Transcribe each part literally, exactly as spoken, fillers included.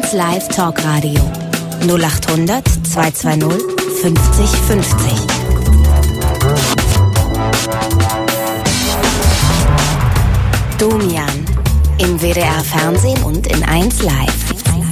eins Live Talkradio null acht hundert zweihundertzweißig fünfzig fünfzig. Domian im W D R Fernsehen und in eins Live.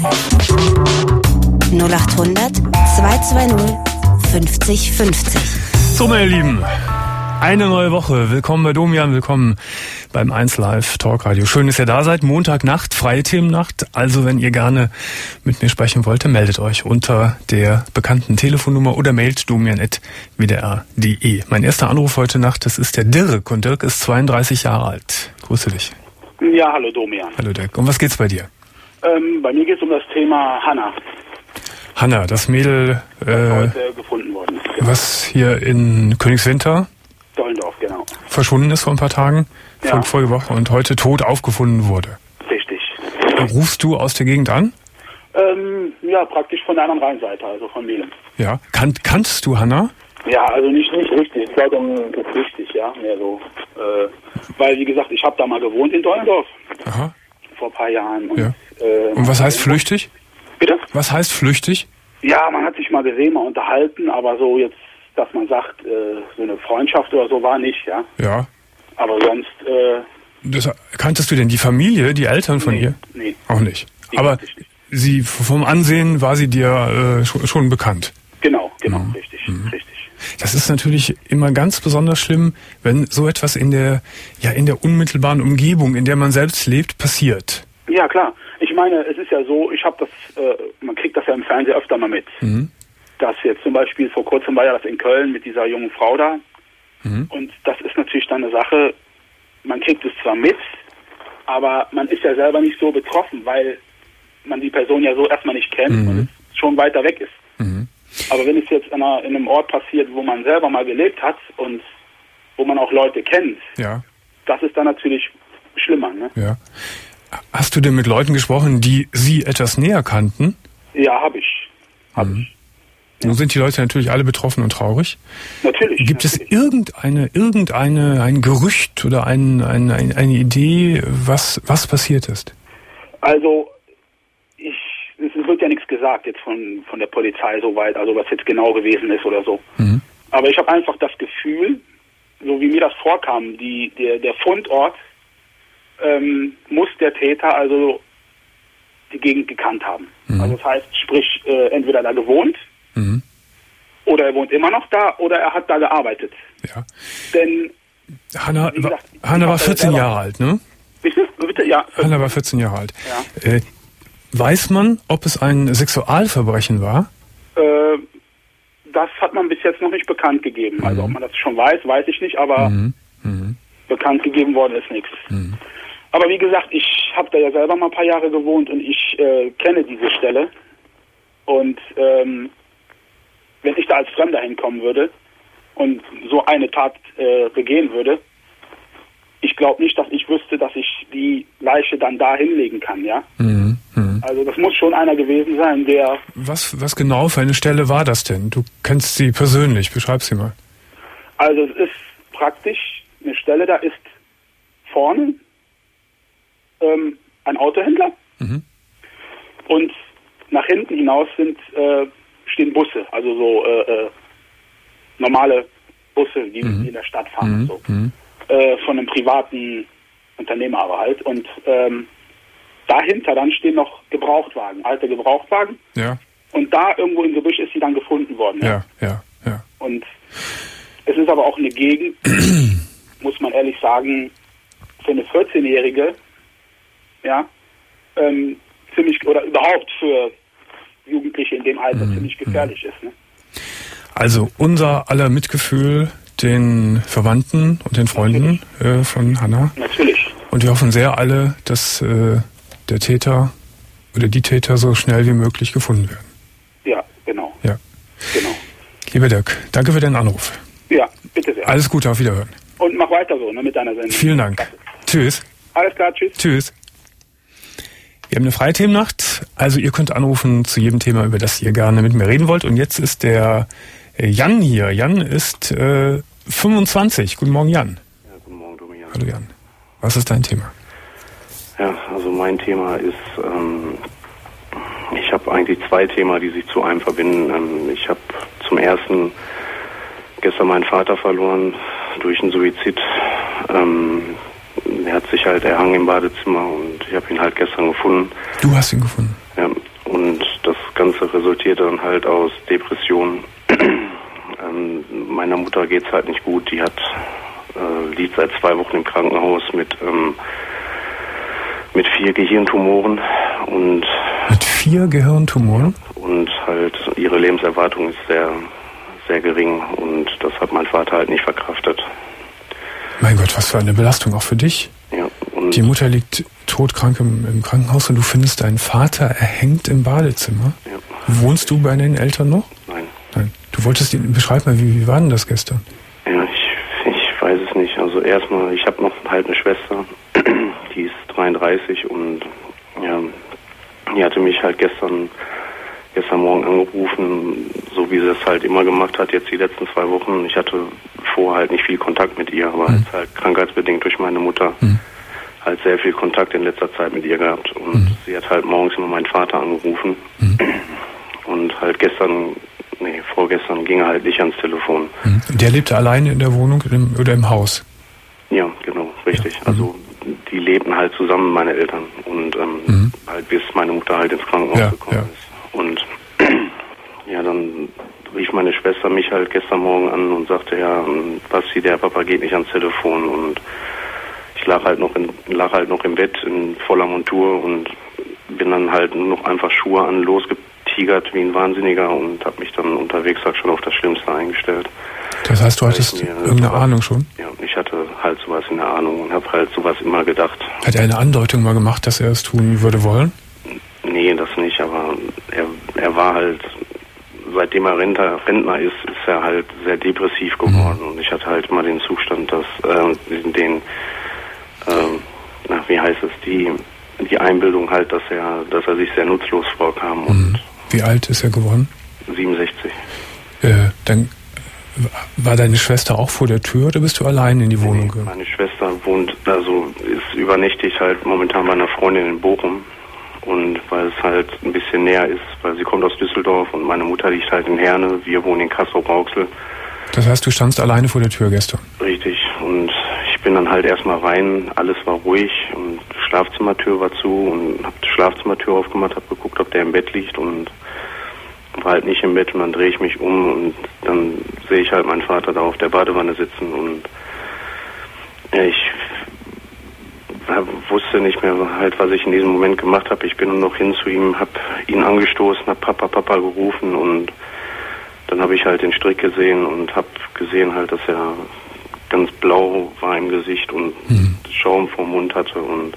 null acht hundert zweihundertzweißig fünfzig fünfzig. So, meine Lieben, eine neue Woche. Willkommen bei Domian, willkommen beim eins Live Talkradio. Schön, dass ihr da seid. Montagnacht, freie Themennacht. Also, wenn ihr gerne mit mir sprechen wollt, meldet euch unter der bekannten Telefonnummer oder mailt domian at w d r punkt d e. Mein erster Anruf heute Nacht, das ist der Dirk. Und Dirk ist zweiunddreißig Jahre alt. Grüße dich. Ja, hallo Domian. Hallo Dirk. Um was geht's bei dir? Ähm, bei mir geht es um das Thema Hanna. Hanna, das Mädel, das äh, heute gefunden worden ist. Genau. Was hier in Königswinter Dollendorf, genau. verschwunden ist vor ein paar Tagen, Ja. vor, vorige Woche und heute tot aufgefunden wurde. Richtig. Rufst du aus der Gegend an? Ähm, ja, praktisch von der anderen Rheinseite, also von Melem. Ja. Kan kanntest du Hanna? Ja, also nicht nicht richtig, ich glaube richtig, ja, mehr so. Äh, weil, wie gesagt, ich habe da mal gewohnt in Dollendorf Aha. vor ein paar Jahren. Und, Ja. äh, Und was heißt flüchtig? Bitte? Was heißt flüchtig? Ja, man hat sich mal gesehen, mal unterhalten, aber so jetzt, dass man sagt, äh, so eine Freundschaft oder so war nicht, ja. Ja. Aber sonst, äh, Das, kanntest du denn die Familie, die Eltern von nee, ihr? nee. Auch nicht. Die Aber kannte ich nicht. sie vom Ansehen war sie dir äh, schon, schon bekannt. Genau, genau, Mhm. richtig, Mhm. richtig. Das ist natürlich immer ganz besonders schlimm, wenn so etwas in der, ja, in der unmittelbaren Umgebung, in der man selbst lebt, passiert. Ja, klar. Ich meine, es ist ja so, ich habe das, äh, man kriegt das ja im Fernsehen öfter mal mit. Mhm. Dass jetzt zum Beispiel vor kurzem war ja das in Köln mit dieser jungen Frau da. Mhm. Und das ist natürlich dann eine Sache, man kriegt es zwar mit, aber man ist ja selber nicht so betroffen, weil man die Person ja so erstmal nicht kennt Mhm. und es schon weiter weg ist. Mhm. Aber wenn es jetzt in, einer, in einem Ort passiert, wo man selber mal gelebt hat und wo man auch Leute kennt, Ja. das ist dann natürlich schlimmer, ne? Ja. Hast du denn mit Leuten gesprochen, die sie etwas näher kannten? Ja, habe ich. Hab Mhm. ich. Nun sind die Leute natürlich alle betroffen und traurig. Natürlich. Gibt es natürlich. irgendeine, irgendeine, ein Gerücht oder ein, ein, ein, eine Idee, was, was passiert ist? Also, ich, es wird ja nichts gesagt jetzt von, von der Polizei soweit, also was jetzt genau gewesen ist oder so. Mhm. Aber ich habe einfach das Gefühl, so wie mir das vorkam, die, der, der Fundort ähm, muss der Täter also die Gegend gekannt haben. Mhm. Also das heißt, sprich, äh, entweder da gewohnt, Mhm. oder er wohnt immer noch da, oder er hat da gearbeitet. Ja. Denn, Hanna, wie gesagt, war, Hanna ich war hab da vierzehn selber- Jahre alt, ne? bitte, bitte, ja. Hanna war vierzehn Jahre alt. Ja. Äh, weiß man, ob es ein Sexualverbrechen war? Äh, das hat man bis jetzt noch nicht bekannt gegeben. Also ob man das schon weiß, weiß ich nicht, aber Mhm. Mhm. bekannt gegeben worden ist nichts. Mhm. Aber wie gesagt, ich habe da ja selber mal ein paar Jahre gewohnt und ich äh, kenne diese Stelle. Und ähm, wenn ich da als Fremder hinkommen würde und so eine Tat äh, begehen würde, ich glaube nicht, dass ich wüsste, dass ich die Leiche dann da hinlegen kann, ja. Mhm. Mhm. Also das muss schon einer gewesen sein, der... Was, was genau für eine Stelle war das denn? Du kennst sie persönlich, beschreib sie mal. Also es ist praktisch eine Stelle, da ist vorne ähm, ein Autohändler Mhm. und nach hinten hinaus sind äh, stehen Busse, also so äh, äh, normale Busse, die, Mhm. die in der Stadt fahren, Mhm. und so. Mhm. Äh, von einem privaten Unternehmer aber halt. Und ähm, dahinter dann stehen noch Gebrauchtwagen, alte Gebrauchtwagen. Ja, Und da irgendwo im Gebüsch ist sie dann gefunden worden. ja, ja, ja. Und es ist aber auch eine Gegend, muss man ehrlich sagen, für eine vierzehnjährige, ja, ähm, ziemlich, oder überhaupt für Jugendliche in dem Alter Mhm. ziemlich gefährlich ist. Ne? Also unser aller Mitgefühl den Verwandten und den Freunden äh, von Hanna. Natürlich. Und wir hoffen sehr alle, dass äh, der Täter oder die Täter so schnell wie möglich gefunden werden. Ja, genau. Ja. Genau. Lieber Dirk, danke für deinen Anruf. Ja, bitte sehr. Alles Gute, auf Wiederhören. Und mach weiter so, ne, mit deiner Sendung. Vielen Dank. Klasse. Tschüss. Alles klar, tschüss. Tschüss. Wir haben eine freie Themennacht, also ihr könnt anrufen zu jedem Thema, über das ihr gerne mit mir reden wollt. Und jetzt ist der Jan hier. Jan ist äh, fünfundzwanzig. Guten Morgen, Jan. Ja, guten Morgen, Domian. Hallo, Jan. Was ist dein Thema? Ja, also mein Thema ist, ähm, Ich habe eigentlich zwei Themen, die sich zu einem verbinden. Ähm, ich habe zum ersten gestern meinen Vater verloren durch einen Suizid. Ähm, er hat sich halt erhangen im Badezimmer und ich habe ihn halt gestern gefunden. Du hast ihn gefunden? Ja, und das Ganze resultierte dann halt aus Depressionen. ähm, meiner Mutter geht's halt nicht gut. Die hat äh, liegt seit zwei Wochen im Krankenhaus mit ähm, mit vier Gehirntumoren und mit vier Gehirntumoren und halt ihre Lebenserwartung ist sehr sehr gering und das hat mein Vater halt nicht verkraftet. Mein Gott, was für eine Belastung auch für dich. Ja, und die Mutter liegt todkrank im, im Krankenhaus und du findest deinen Vater erhängt im Badezimmer. Ja. Wohnst du bei den Eltern noch? Nein. Nein. Du wolltest ihn, beschreib mal, wie, wie war denn das gestern? Ja, ich, ich weiß es nicht. Also erstmal, ich habe noch halt eine Schwester, die ist dreiunddreißig und ja, die hatte mich halt gestern gestern Morgen angerufen, so wie sie es halt immer gemacht hat, jetzt die letzten zwei Wochen. Ich hatte vorher halt nicht viel Kontakt mit ihr, aber mhm. jetzt halt krankheitsbedingt durch meine Mutter mhm. halt sehr viel Kontakt in letzter Zeit mit ihr gehabt. Und mhm. sie hat halt morgens immer meinen Vater angerufen. Mhm. Und halt gestern, nee, vorgestern ging er halt nicht ans Telefon. Mhm. Der lebte alleine in der Wohnung im, oder im Haus? Ja, genau, richtig. Ja. Mhm. Also die lebten halt zusammen, meine Eltern. Und ähm, mhm. halt bis meine Mutter halt ins Krankenhaus ja, gekommen ja. ist. Und ja, dann rief meine Schwester mich halt gestern Morgen an und sagte, ja, Basti, der Papa geht nicht ans Telefon. Und ich lag halt noch in, lag halt noch im Bett in voller Montur und bin dann halt nur noch einfach Schuhe an, losgetigert wie ein Wahnsinniger und habe mich dann unterwegs halt schon auf das Schlimmste eingestellt. Das heißt, du hattest irgendeine sowas, Ahnung schon? Ja, ich hatte halt sowas in der Ahnung und habe halt sowas immer gedacht. Hat er eine Andeutung mal gemacht, dass er es tun würde wollen? Nee, das nicht, aber er, er war halt, seitdem er Rentner, Rentner ist, ist er halt sehr depressiv geworden. Mhm. Und ich hatte halt mal den Zustand, dass äh, den, äh, na, wie heißt es, die, die Einbildung halt, dass er, dass er sich sehr nutzlos vorkam. Mhm. Und wie alt ist er geworden? siebenundsechzig. Äh, dann war deine Schwester auch vor der Tür oder bist du allein in die Wohnung gegangen? Nee, meine Schwester wohnt, also ist übernächtig halt momentan bei einer Freundin in Bochum. Und weil es halt ein bisschen näher ist, weil sie kommt aus Düsseldorf und meine Mutter liegt halt in Herne, wir wohnen in Castrop-Rauxel. Das heißt, du standst alleine vor der Tür gestern? Richtig. Und ich bin dann halt erstmal rein, alles war ruhig und die Schlafzimmertür war zu und habe die Schlafzimmertür aufgemacht, habe geguckt, ob der im Bett liegt und war halt nicht im Bett und dann drehe ich mich um und dann sehe ich halt meinen Vater da auf der Badewanne sitzen und ja, ich wusste nicht mehr halt, was ich in diesem Moment gemacht habe. Ich bin nur noch hin zu ihm, habe ihn angestoßen, habe Papa, Papa gerufen und dann habe ich halt den Strick gesehen und habe gesehen halt, dass er ganz blau war im Gesicht und mhm. Schaum vorm Mund hatte und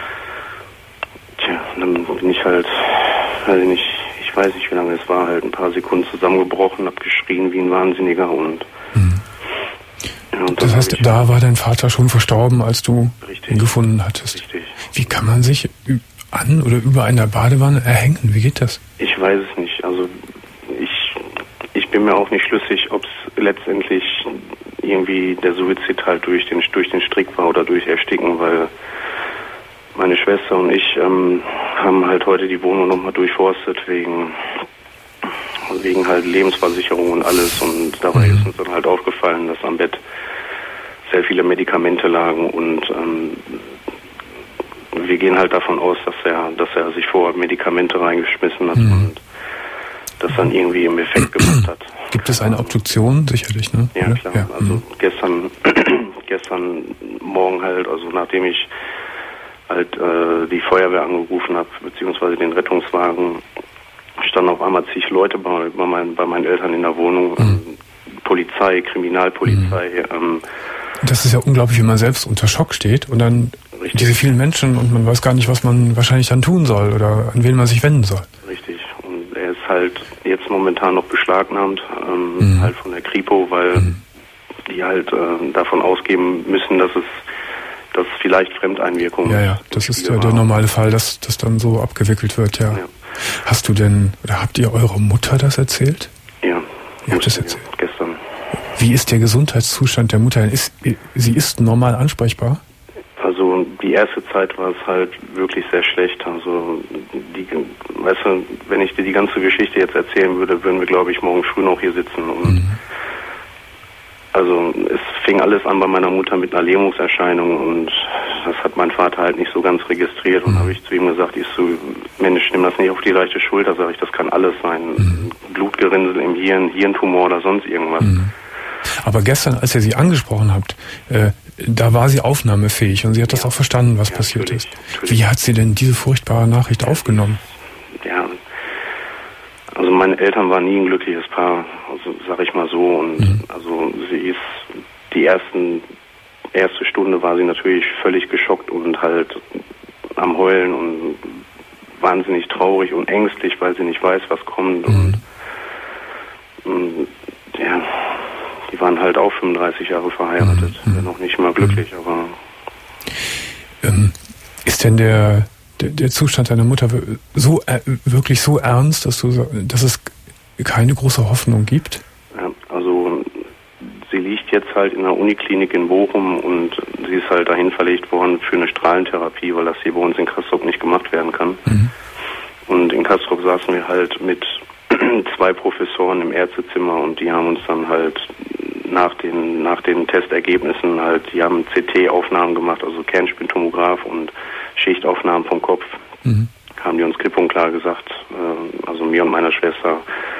tja, dann bin ich halt, weiß ich nicht, ich weiß nicht, wie lange es war, halt ein paar Sekunden zusammengebrochen, habe geschrien wie ein Wahnsinniger und mhm. Ja, das heißt, da war dein Vater schon verstorben, als du Richtig. ihn gefunden hattest. Richtig. Wie kann man sich an oder über einer Badewanne erhängen? Wie geht das? Ich weiß es nicht. Also ich, ich bin mir auch nicht schlüssig, ob es letztendlich irgendwie der Suizid halt durch den, durch den Strick war oder durch Ersticken, weil meine Schwester und ich ähm, haben halt heute die Wohnung nochmal durchforstet wegen... wegen halt Lebensversicherung und alles und dabei mhm. ist uns dann halt aufgefallen, dass am Bett sehr viele Medikamente lagen und ähm, wir gehen halt davon aus, dass er, dass er sich vorher Medikamente reingeschmissen hat mhm. und das dann irgendwie im Effekt gemacht hat. Gibt es eine Obduktion? Sicherlich, ne? Ja, klar. Ja. Also mhm. gestern, gestern Morgen halt, also nachdem ich halt äh, die Feuerwehr angerufen habe, beziehungsweise den Rettungswagen, standen auf einmal zig Leute bei, bei, mein, bei meinen Eltern in der Wohnung. Mhm. Polizei, Kriminalpolizei. Mhm. Ähm, das ist ja unglaublich, wenn man selbst unter Schock steht und dann richtig. diese vielen Menschen und man weiß gar nicht, was man wahrscheinlich dann tun soll oder an wen man sich wenden soll. Richtig. Und er ist halt jetzt momentan noch beschlagnahmt, ähm, mhm. halt von der Kripo, weil mhm. die halt äh, davon ausgehen müssen, dass es dass vielleicht Fremdeinwirkung Ja, ja, das ist ja der normale Fall, dass das dann so abgewickelt wird, ja. ja. Hast du denn, oder habt ihr eurer Mutter das erzählt? Ja. Ihr habt das erzählt? Ja, gestern. Wie ist der Gesundheitszustand der Mutter? Ist, sie ist normal ansprechbar? Also die die erste Zeit war es halt wirklich sehr schlecht. Also, die, weißt du, wenn ich dir die ganze Geschichte jetzt erzählen würde, würden wir, glaube ich, morgen früh noch hier sitzen. Und mhm. Also es fing alles an bei meiner Mutter mit einer Lähmungserscheinung und das hat mein Vater halt nicht so ganz registriert. Und mhm. habe ich zu ihm gesagt, ich so, Mensch, nimm das nicht auf die leichte Schulter, sage ich, das kann alles sein. Mhm. Blutgerinnsel im Hirn, Hirntumor oder sonst irgendwas. Mhm. Aber gestern, als ihr sie angesprochen habt, äh, da war sie aufnahmefähig und sie hat das ja. auch verstanden, was ja, passiert natürlich, ist. Natürlich. Wie hat sie denn diese furchtbare Nachricht aufgenommen? Ja, also meine Eltern waren nie ein glückliches Paar, also sag ich mal so. Und mhm. also sie ist die ersten erste Stunde war sie natürlich völlig geschockt und halt am Heulen und wahnsinnig traurig und ängstlich, weil sie nicht weiß, was kommt. Mhm. Und, und ja, die waren halt auch fünfunddreißig Jahre verheiratet, mhm. noch nicht mal glücklich, aber ähm, ist denn der Der, der Zustand deiner Mutter so äh, wirklich so ernst, dass du, dass es keine große Hoffnung gibt? Ja, also sie liegt jetzt halt in der Uniklinik in Bochum und sie ist halt dahin verlegt worden für eine Strahlentherapie, weil das hier bei uns in Castrop nicht gemacht werden kann. Mhm. Und in Castrop saßen wir halt mit zwei Professoren im Ärztezimmer und die haben uns dann halt nach den nach den Testergebnissen halt, die haben C T-Aufnahmen gemacht, also Kernspintomograph und Schichtaufnahmen vom Kopf, mhm. haben die uns klipp und klar gesagt, äh, also mir und meiner Schwester,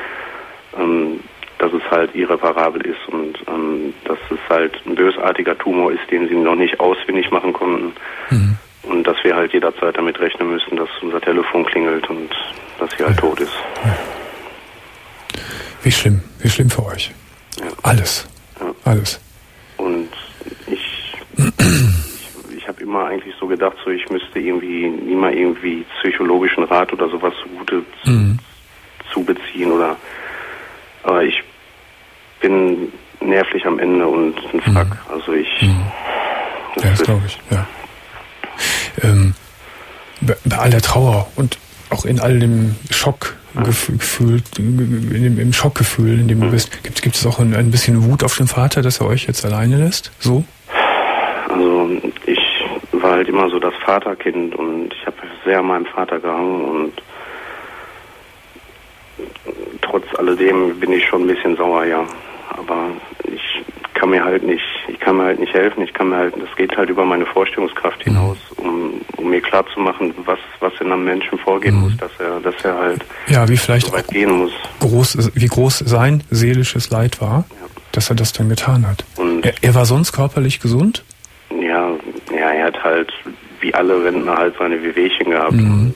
ähm, dass es halt irreparabel ist und ähm, dass es halt ein bösartiger Tumor ist, den sie noch nicht ausfindig machen konnten mhm. und dass wir halt jederzeit damit rechnen müssen, dass unser Telefon klingelt und dass sie halt ja. tot ist. Ja. Wie schlimm, wie schlimm für euch. Ja. Alles, ja. alles. Und ich... Ich habe immer eigentlich so gedacht, so ich müsste irgendwie nie mal irgendwie psychologischen Rat oder sowas zugute mhm. zu beziehen oder aber ich bin nervlich am Ende und ein Frack. Mhm. Also ich mhm. das, ja, das glaube ich, ja. Ähm, bei, bei all der Trauer und auch in all dem Schockgefühl, in dem, im Schockgefühl, in dem mhm. du bist, gibt, gibt es auch ein, ein bisschen Wut auf den Vater, dass er euch jetzt alleine lässt? So? Also ich war halt immer so das Vaterkind und ich habe sehr an meinem Vater gehangen und trotz alledem bin ich schon ein bisschen sauer, ja. Aber ich kann mir halt nicht, ich kann mir halt nicht helfen, ich kann mir halt, das geht halt über meine Vorstellungskraft hinaus, um, um mir klarzumachen, was, was in einem Menschen vorgehen mhm. muss, dass er, dass er halt ja, wie vielleicht so weit gehen muss. Groß, wie groß sein seelisches Leid war, ja. dass er das dann getan hat. Und er, er war sonst körperlich gesund? Ja, ja, er hat halt, wie alle Rentner, halt seine Wehwehchen gehabt. Mhm. Und,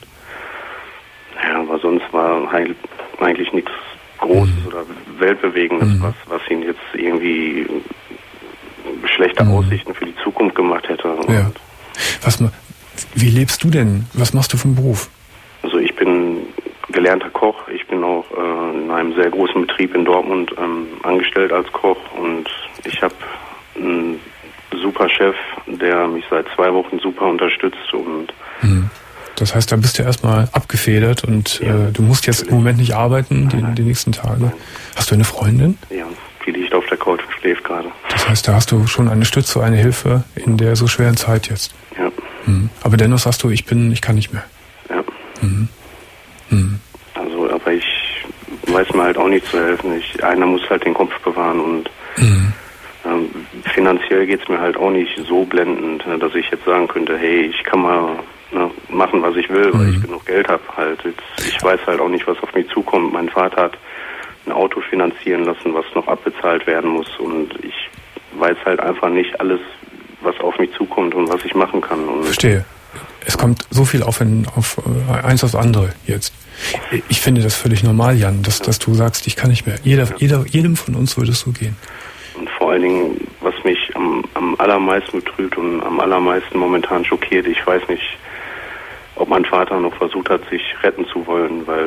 ja, aber sonst war halt eigentlich nichts Großes mhm. oder Weltbewegendes, mhm. was, was ihn jetzt irgendwie schlechte mhm. Aussichten für die Zukunft gemacht hätte. Und ja. Was, wie lebst du denn? Was machst du vom Beruf? Also ich bin gelernter Koch. Ich bin auch äh, in einem sehr großen Betrieb in Dortmund ähm, angestellt als Koch und ich habe einen super Chef, der mich seit zwei Wochen super unterstützt und mhm. Das heißt, da bist du erstmal abgefedert und ja, äh, du musst jetzt im Moment nicht arbeiten, die, die nächsten Tage. Nein. Hast du eine Freundin? Ja, die liegt auf der Couch und schläft gerade. Das heißt, da hast du schon eine Stütze, eine Hilfe in der so schweren Zeit jetzt. Ja. Mhm. Aber dennoch sagst du, ich bin, ich kann nicht mehr. Ja. Mhm. Mhm. Also, aber ich weiß mir halt auch nicht zu helfen. Ich, einer muss halt den Kopf bewahren und mhm. ähm, finanziell geht's mir halt auch nicht so blendend, dass ich jetzt sagen könnte, hey, ich kann mal ne, machen, was ich will, weil mhm. ich genug Geld habe halt. Jetzt, ich weiß halt auch nicht, was auf mich zukommt. Mein Vater hat ein Auto finanzieren lassen, was noch abbezahlt werden muss und ich weiß halt einfach nicht alles, was auf mich zukommt und was ich machen kann. Und verstehe. Es kommt so viel auf, ein, auf eins aufs andere jetzt. Ich finde das völlig normal, Jan, dass, dass du sagst, ich kann nicht mehr. Jeder, ja. jeder, jedem von uns würde es so gehen. Und vor allen Dingen, was mich am, am allermeisten betrübt und am allermeisten momentan schockiert, ich weiß nicht, ob mein Vater noch versucht hat, sich retten zu wollen, weil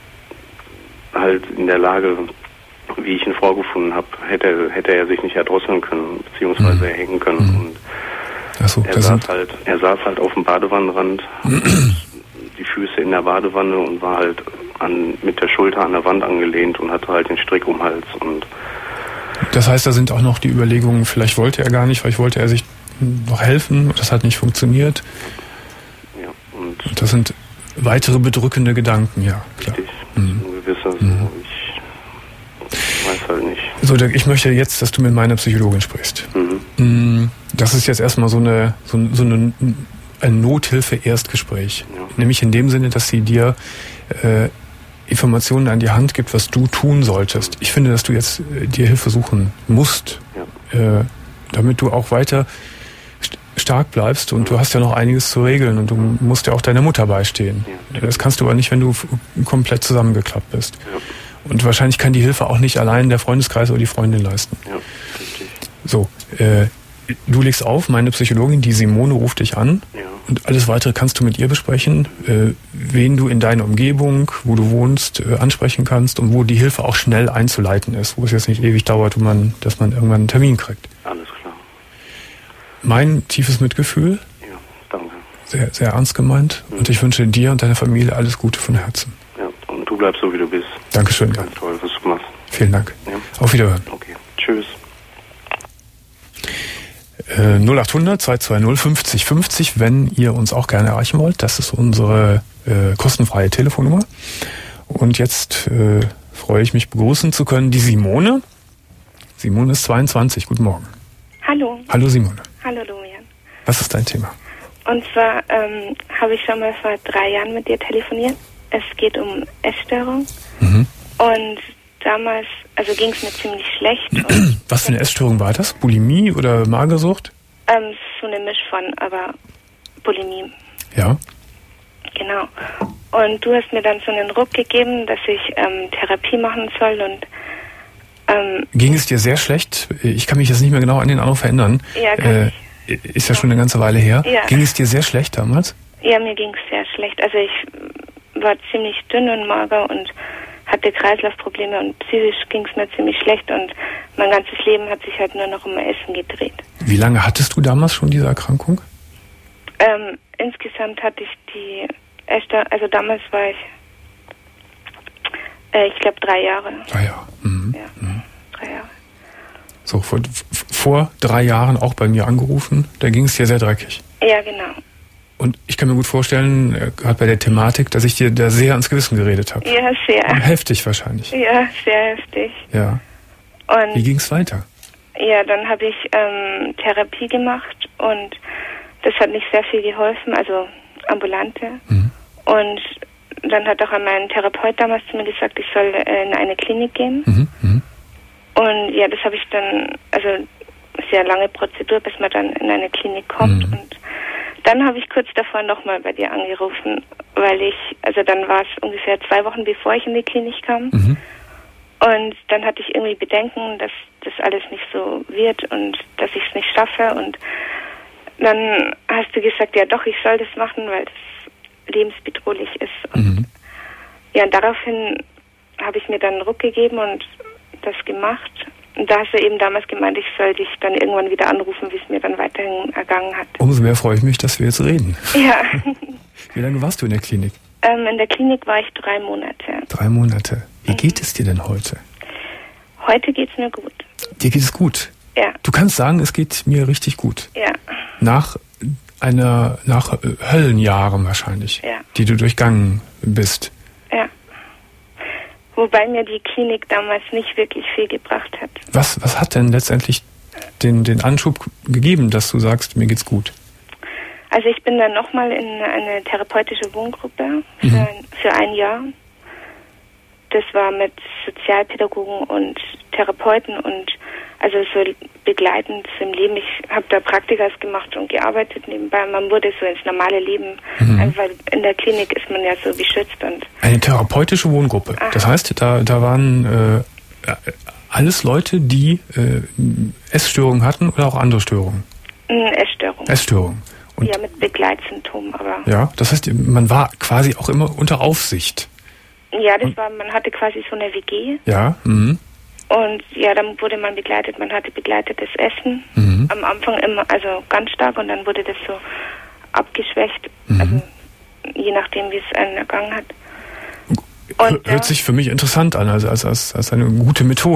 halt in der Lage, wie ich ihn vorgefunden habe, hätte, hätte er sich nicht erdrosseln können, beziehungsweise mhm. erhängen können. Mhm. Und Ach so, er, saß halt, er saß halt auf dem Badewannenrand, die Füße in der Badewanne und war halt an, mit der Schulter an der Wand angelehnt und hatte halt den Strick um den Hals. Und das heißt, da sind auch noch die Überlegungen, vielleicht wollte er gar nicht, vielleicht wollte er sich noch helfen und das hat nicht funktioniert. Ja, und, und das sind weitere bedrückende Gedanken, ja. Klar. Richtig, mhm. so ein gewisser, mhm. ich weiß halt nicht. So, Dirk, ich möchte jetzt, dass du mit meiner Psychologin sprichst. Mhm. Das ist jetzt erstmal so eine, so, so eine, ein Nothilfe-Erstgespräch. Ja. Nämlich in dem Sinne, dass sie dir äh, Informationen an die Hand gibt, was du tun solltest. Ich finde, dass du jetzt äh, dir Hilfe suchen musst, ja. äh, damit du auch weiter st- stark bleibst. Und du hast ja noch einiges zu regeln und du musst ja auch deiner Mutter beistehen. Ja. Das kannst du aber nicht, wenn du f- komplett zusammengeklappt bist. Ja. Und wahrscheinlich kann die Hilfe auch nicht allein der Freundeskreis oder die Freundin leisten. Ja, richtig. So, äh, du legst auf, meine Psychologin, die Simone, ruft dich an. Ja. Und alles Weitere kannst du mit ihr besprechen, äh, wen du in deiner Umgebung, wo du wohnst, äh, ansprechen kannst und wo die Hilfe auch schnell einzuleiten ist, wo es jetzt nicht ewig dauert, wo man, dass man irgendwann einen Termin kriegt. Alles klar. Mein tiefes Mitgefühl, Ja, danke. sehr, sehr ernst gemeint, mhm. und ich wünsche dir und deiner Familie alles Gute von Herzen. Ja, und du bleibst so, wie du bist. Dankeschön. Ganz ja. toll, was du machst. Vielen Dank. Ja. Auf Wiederhören. Okay, tschüss. Äh, null acht hundert zwei zwei null fünfzig fünfzig, wenn ihr uns auch gerne erreichen wollt. Das ist unsere äh, kostenfreie Telefonnummer. Und jetzt äh, freue ich mich, begrüßen zu können die Simone. Simone ist zweiundzwanzig. Guten Morgen. Hallo. Hallo Simone. Hallo Domian. Was ist dein Thema? Und zwar ähm, habe ich schon mal vor drei Jahren mit dir telefoniert. Es geht um Essstörung. Mhm. Und damals, also ging es mir ziemlich schlecht. Und was für eine Essstörung war das? Bulimie oder Magersucht? Ähm, so eine Misch von, aber Bulimie. Ja. Genau. Und du hast mir dann so einen Ruck gegeben, dass ich ähm, Therapie machen soll und ähm, ging es dir sehr schlecht? Ich kann mich jetzt nicht mehr genau an den Anruf erinnern. Ja, kann äh, Ist ja schon eine ganze Weile her. Ja. Ging es dir sehr schlecht damals? Ja, mir ging es sehr schlecht. Also ich war ziemlich dünn und mager und hatte Kreislaufprobleme und psychisch ging es mir ziemlich schlecht und mein ganzes Leben hat sich halt nur noch um Essen gedreht. Wie lange hattest du damals schon diese Erkrankung? Ähm, insgesamt hatte ich die Essstörung, also damals war ich, äh, ich glaube drei Jahre. Drei Jahre. Mhm. Ja, mhm. drei Jahre. So, vor, vor drei Jahren auch bei mir angerufen, da ging es dir sehr dreckig. Ja, genau. Und ich kann mir gut vorstellen, gerade bei der Thematik, dass ich dir da sehr ans Gewissen geredet habe. Ja, sehr. Heftig wahrscheinlich. Ja, sehr heftig. Ja. Und wie ging es weiter? Ja, dann habe ich ähm, Therapie gemacht und das hat nicht sehr viel geholfen, also ambulante. Mhm. Und dann hat auch mein Therapeut damals zu mir gesagt, ich soll äh, in eine Klinik gehen. Mhm. Mhm. Und ja, das habe ich dann, also sehr lange Prozedur, bis man dann in eine Klinik kommt. Mhm. Und dann habe ich kurz davor nochmal bei dir angerufen, weil ich, also dann war es ungefähr zwei Wochen, bevor ich in die Klinik kam. Mhm. Und dann hatte ich irgendwie Bedenken, dass das alles nicht so wird und dass ich es nicht schaffe. Und dann hast du gesagt, ja doch, ich soll das machen, weil das lebensbedrohlich ist. Und mhm. ja, und daraufhin habe ich mir dann einen Ruck gegeben und das gemacht. Und da hast du eben damals gemeint, ich soll dich dann irgendwann wieder anrufen, wie es mir dann weiterhin ergangen hat. Umso mehr freue ich mich, dass wir jetzt reden. Ja. Wie lange warst du in der Klinik? Ähm, in der Klinik war ich drei Monate. Drei Monate. Wie mhm. geht es dir denn heute? Heute geht es mir gut. Dir geht es gut? Ja. Du kannst sagen, es geht mir richtig gut. Ja. Nach einer, nach Höllenjahren wahrscheinlich, ja. die du durchgangen bist. Ja. Wobei mir die Klinik damals nicht wirklich viel gebracht hat. Was, was hat denn letztendlich den, den Anschub gegeben, dass du sagst, mir geht's gut? Also ich bin dann nochmal in eine therapeutische Wohngruppe für, mhm. ein, für ein Jahr. Das war mit Sozialpädagogen und Therapeuten und also so begleitend im Leben. Ich habe da Praktikas gemacht und gearbeitet nebenbei. Man wurde so ins normale Leben, mhm. einfach weil in der Klinik ist man ja so geschützt. Und eine therapeutische Wohngruppe. Aha. Das heißt, da, da waren äh, alles Leute, die äh, Essstörungen hatten oder auch andere Störungen? Essstörungen. Essstörungen. Und ja, mit Begleitsymptomen, aber... Ja, das heißt, man war quasi auch immer unter Aufsicht. Ja, das war, man hatte quasi so eine W G. Ja, mhm. Und ja, dann wurde man begleitet, man hatte begleitetes Essen. Mhm. Am Anfang immer, also ganz stark und dann wurde das so abgeschwächt, mhm. also je nachdem, wie es einen ergangen hat. Und, Hört ja. sich für mich interessant an, also als, als, als eine gute Methode.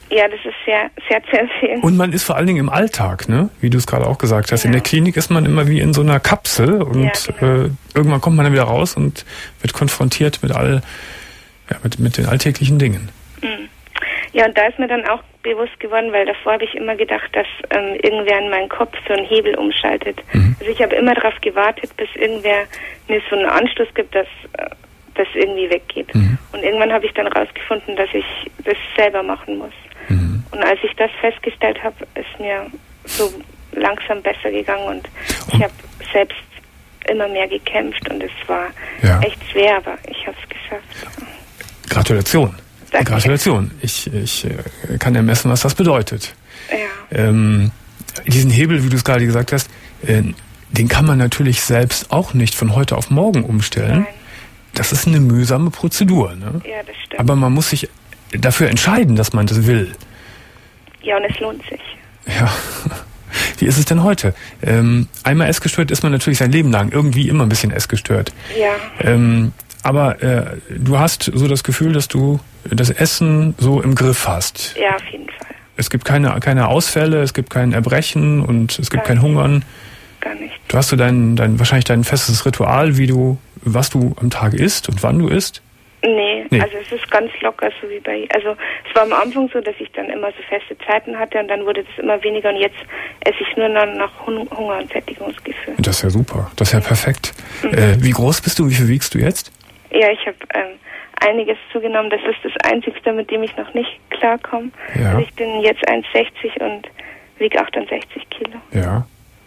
Ja, das ist sehr, sehr zu empfehlen. Und man ist vor allen Dingen im Alltag, ne? Wie du es gerade auch gesagt hast. Genau. In der Klinik ist man immer wie in so einer Kapsel und Ja, genau. äh, irgendwann kommt man dann wieder raus und wird konfrontiert mit all, ja, mit, mit den alltäglichen Dingen. Mhm. Ja, und da ist mir dann auch bewusst geworden, weil davor habe ich immer gedacht, dass ähm, irgendwer in meinen Kopf so einen Hebel umschaltet. Mhm. Also ich habe immer darauf gewartet, bis irgendwer mir so einen Anstoß gibt, dass äh, das irgendwie weggeht. Mhm. Und irgendwann habe ich dann rausgefunden, dass ich das selber machen muss. Mhm. Und als ich das festgestellt habe, ist mir so langsam besser gegangen und ich habe selbst immer mehr gekämpft und es war Ja. echt schwer, aber ich habe es geschafft. Gratulation. Danke. Gratulation. Ich, ich äh, kann ermessen, was das bedeutet. Ja. Ähm, diesen Hebel, wie du es gerade gesagt hast, äh, den kann man natürlich selbst auch nicht von heute auf morgen umstellen. Nein. Das ist eine mühsame Prozedur. Ne? Ja, das stimmt. Aber man muss sich dafür entscheiden, dass man das will. Ja, und es lohnt sich. Ja. Wie ist es denn heute? Ähm, einmal essgestört ist man natürlich sein Leben lang irgendwie immer ein bisschen essgestört. Ja. Ähm, aber äh, du hast so das Gefühl, dass du das Essen so im Griff hast. Ja, auf jeden Fall. Es gibt keine, keine Ausfälle, es gibt kein Erbrechen und es gibt Gar kein Hungern. Gar nicht. Du hast so dein, dein, wahrscheinlich dein festes Ritual, wie du, was du am Tag isst und wann du isst. Nee, Nee. also es ist ganz locker, so wie bei, also es war am Anfang so, dass ich dann immer so feste Zeiten hatte und dann wurde das immer weniger und jetzt esse ich nur noch nach Hun- Hunger und Sättigungsgefühl. Das ist ja super, das ist ja perfekt. Mhm. Äh, wie groß bist du, wie viel wiegst du jetzt? Ja, ich habe ähm, einiges zugenommen. Das ist das Einzigste, mit dem ich noch nicht klarkomme. Ja. Also ich bin jetzt eins Komma sechzig und wiege achtundsechzig Kilo. Ja.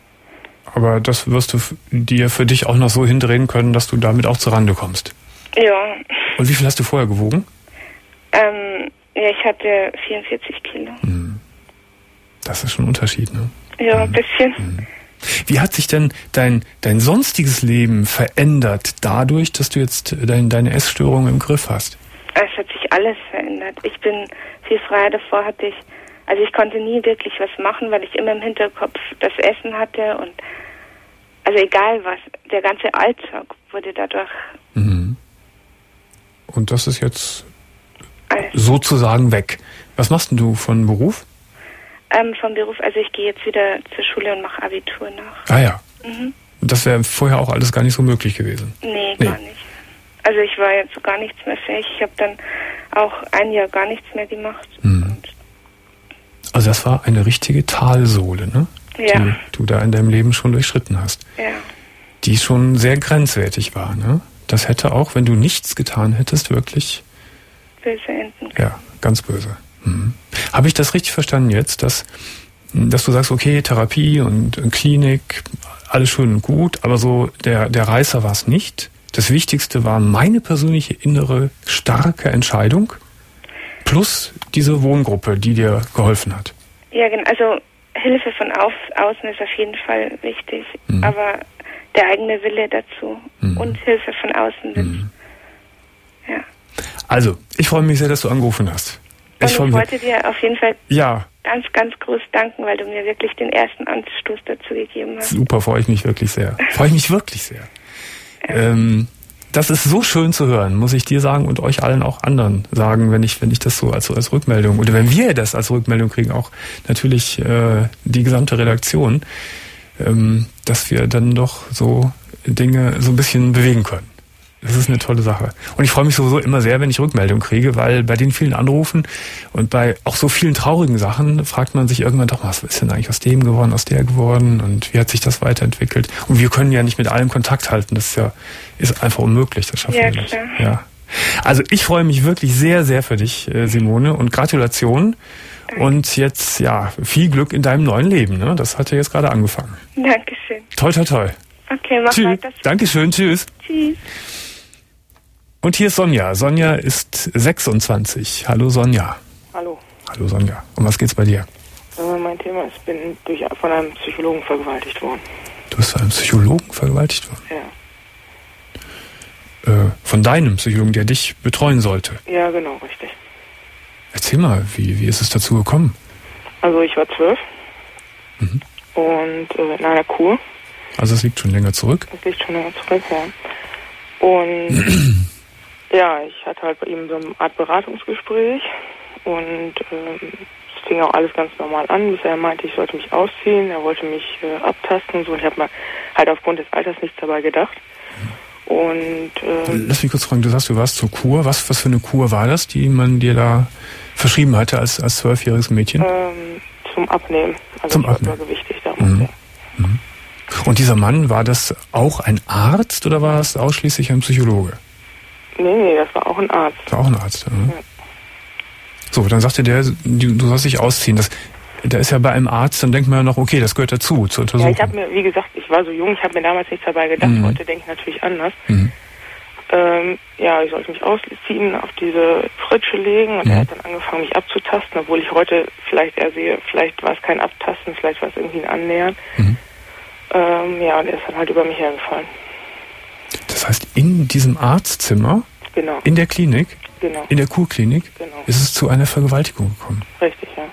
Aber das wirst du f- dir für dich auch noch so hindrehen können, dass du damit auch zur Rande kommst. Ja, Und wie viel hast du vorher gewogen? ähm, ja, ich hatte vierundvierzig Kilo. Das ist schon ein Unterschied, ne? Ja, ein bisschen. Wie hat sich denn dein, dein sonstiges Leben verändert dadurch, dass du jetzt dein, deine Essstörung im Griff hast? Es hat sich alles verändert. Ich bin viel freier. Davor hatte ich, also ich konnte nie wirklich was machen, weil ich immer im Hinterkopf das Essen hatte und also egal was, der ganze Alltag wurde dadurch Mhm. Und das ist jetzt alles. sozusagen weg. Was machst denn du von Beruf? Ähm, vom Beruf, also ich gehe jetzt wieder zur Schule und mache Abitur nach. Ah ja. Mhm. Das wäre vorher auch alles gar nicht so möglich gewesen. Nee, Nee. gar nicht. Also ich war jetzt so gar nichts mehr fähig. Ich habe dann auch ein Jahr gar nichts mehr gemacht. Mhm. Und Also das war eine richtige Talsohle, ne? Ja. Die du da in deinem Leben schon durchschritten hast. ja, Die schon sehr grenzwertig war, ne? Das hätte auch, wenn du nichts getan hättest, wirklich, böse Enden. ja, ganz böse. Mhm. Habe ich das richtig verstanden jetzt, dass, dass du sagst, okay, Therapie und Klinik, alles schön und gut, aber so der, der Reißer war es nicht. Das Wichtigste war meine persönliche innere starke Entscheidung plus diese Wohngruppe, die dir geholfen hat. Ja, genau. Also Hilfe von auf, außen ist auf jeden Fall wichtig, Mhm. aber der eigene Wille dazu Mhm. und Hilfe von außen. Mhm. Ja. Also, ich freue mich sehr, dass du angerufen hast. Und ich, freue mich. wollte dir auf jeden Fall Ja, ganz, ganz groß danken, weil du mir wirklich den ersten Anstoß dazu gegeben hast. super, freue ich mich wirklich sehr. Freue ich mich wirklich sehr. Ähm, das ist so schön zu hören, muss ich dir sagen und euch allen auch anderen sagen, wenn ich, wenn ich das so als, als Rückmeldung oder wenn wir das als Rückmeldung kriegen, auch natürlich äh, die gesamte Redaktion, ähm, dass wir dann doch so Dinge so ein bisschen bewegen können. Das ist eine tolle Sache. Und ich freue mich sowieso immer sehr, wenn ich Rückmeldung kriege, weil bei den vielen Anrufen und bei auch so vielen traurigen Sachen fragt man sich irgendwann doch, was ist denn eigentlich aus dem geworden, aus der geworden und wie hat sich das weiterentwickelt? Und wir können ja nicht mit allem Kontakt halten. Das ist ja ist einfach unmöglich. Das schaffen Ja, wir nicht. klar. Ja. Also ich freue mich wirklich sehr, sehr für dich, äh, Simone, und Gratulation. Und jetzt, ja, viel Glück in deinem neuen Leben. Ne? Das hat ja jetzt gerade angefangen. Dankeschön. Toi, toi, toi. Okay, mach Tschüss. weiter. Dankeschön, tschüss. Tschüss. Und hier ist Sonja. Sonja ist sechsundzwanzig. Hallo Sonja. Hallo. Hallo Sonja. Um was geht's bei dir? Äh, mein Thema ist, ich bin durch, von einem Psychologen vergewaltigt worden. Du bist von einem Psychologen vergewaltigt worden. Ja. Äh, von deinem Psychologen, der dich betreuen sollte. Ja, genau, richtig. Erzähl mal, wie, wie ist es dazu gekommen? Also ich war zwölf Mhm. und äh, in einer Kur. Also es liegt schon länger zurück. Das liegt schon länger zurück, ja. Und ja, ich hatte halt bei ihm so eine Art Beratungsgespräch Und ähm, es fing auch alles ganz normal an, bis er meinte, ich sollte mich ausziehen. Er wollte mich äh, abtasten und so. Und ich habe mal halt aufgrund des Alters nichts dabei gedacht. Und ähm, lass mich kurz fragen, du sagst, du warst zur Kur. Was, was für eine Kur war das, die man dir da verschrieben hatte als als zwölfjähriges Mädchen? Ähm, zum Abnehmen. Also zum ich war Abnehmen. übergewichtig damals. Mhm. Ja. Mhm. Und dieser Mann, war das auch ein Arzt oder war es ausschließlich ein Psychologe? Nee, nee, das war auch ein Arzt. Das war auch ein Arzt. Ja. Ja. So, dann sagte der, du, du sollst dich ausziehen. Das, da ist ja bei einem Arzt, dann denkt man ja noch, okay, das gehört dazu, zur Untersuchung. Ja, ich habe mir, wie gesagt, ich war so jung, ich habe mir damals nichts dabei gedacht. Mhm. Heute denke ich natürlich anders. Mhm. Ähm, ja, ich sollte mich ausziehen, auf diese Fritsche legen und Mhm. er hat dann angefangen, mich abzutasten, obwohl ich heute vielleicht eher sehe, vielleicht war es kein Abtasten, vielleicht war es irgendwie ein Annähern. Mhm. Ähm, ja, und er ist dann halt über mich hergefallen. Das heißt, in diesem Arztzimmer, Genau, in der Klinik, genau, in der Kurklinik, genau. ist es zu einer Vergewaltigung gekommen. Richtig, ja.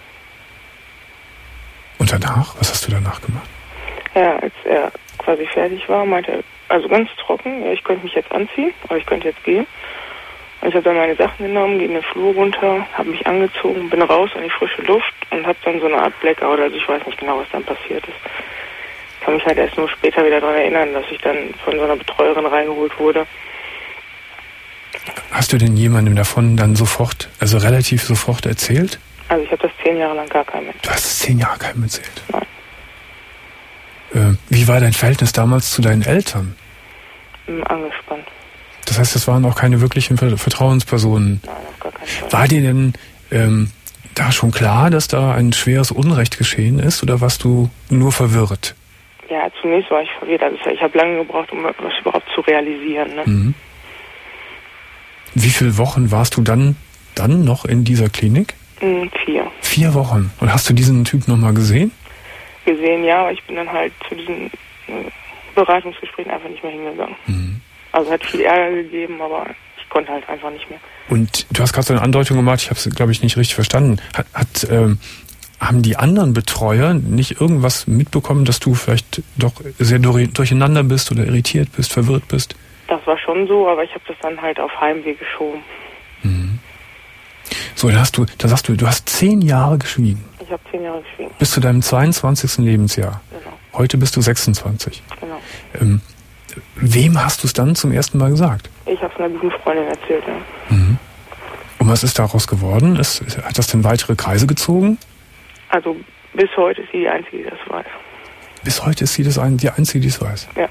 Und danach? Was hast du danach gemacht? Ja, als er quasi fertig war, meinte er, also ganz trocken, ja, ich könnte mich jetzt anziehen, aber ich könnte jetzt gehen. Und ich habe dann meine Sachen genommen, gehe in den Flur runter, habe mich angezogen, bin raus an die frische Luft und habe dann so eine Art Blackout, also ich weiß nicht genau, was dann passiert ist. Ich kann mich halt erst nur später wieder daran erinnern, dass ich dann von so einer Betreuerin reingeholt wurde. Hast du denn jemandem davon dann sofort, also relativ sofort erzählt? Also ich habe das zehn Jahre lang gar keinem Du hast es zehn Jahre keinem erzählt. Nein. Äh, wie war dein Verhältnis damals zu deinen Eltern? angespannt. Das heißt, das waren auch keine wirklichen Vertrauenspersonen. Nein, auf gar keinen Fall. War dir denn ähm, da schon klar, dass da ein schweres Unrecht geschehen ist, oder warst du nur verwirrt? Ja, zunächst war ich verwirrt. Also ich habe lange gebraucht, um was überhaupt zu realisieren. Ne? Mhm. Wie viele Wochen warst du dann, dann noch in dieser Klinik? Mhm, vier. Vier Wochen. Und hast du diesen Typ nochmal gesehen? Gesehen, ja, aber ich bin dann halt zu diesen äh, Beratungsgesprächen einfach nicht mehr hingegangen. Mhm. Also hat viel Ärger gegeben, aber ich konnte halt einfach nicht mehr. Und du hast gerade so eine Andeutung gemacht, ich habe es, glaube ich, nicht richtig verstanden. Hat, hat ähm, haben die anderen Betreuer nicht irgendwas mitbekommen, dass du vielleicht doch sehr durcheinander bist oder irritiert bist, verwirrt bist? Das war schon so, aber ich habe das dann halt auf Heimweh geschoben. Mhm. So, dann hast du, da sagst du, du hast zehn Jahre geschwiegen. Ich habe zehn Jahre geschwiegen. Bis zu deinem zweiundzwanzigsten Lebensjahr. Genau. Heute bist du sechsundzwanzig. Genau. Ähm, wem hast du es dann zum ersten Mal gesagt? Ich habe es einer guten Freundin erzählt, ja. Mhm. Und was ist daraus geworden? Ist, hat das denn weitere Kreise gezogen? Also bis heute ist sie die Einzige, die das weiß. Bis heute ist sie das ein, die Einzige, die es weiß? Ja.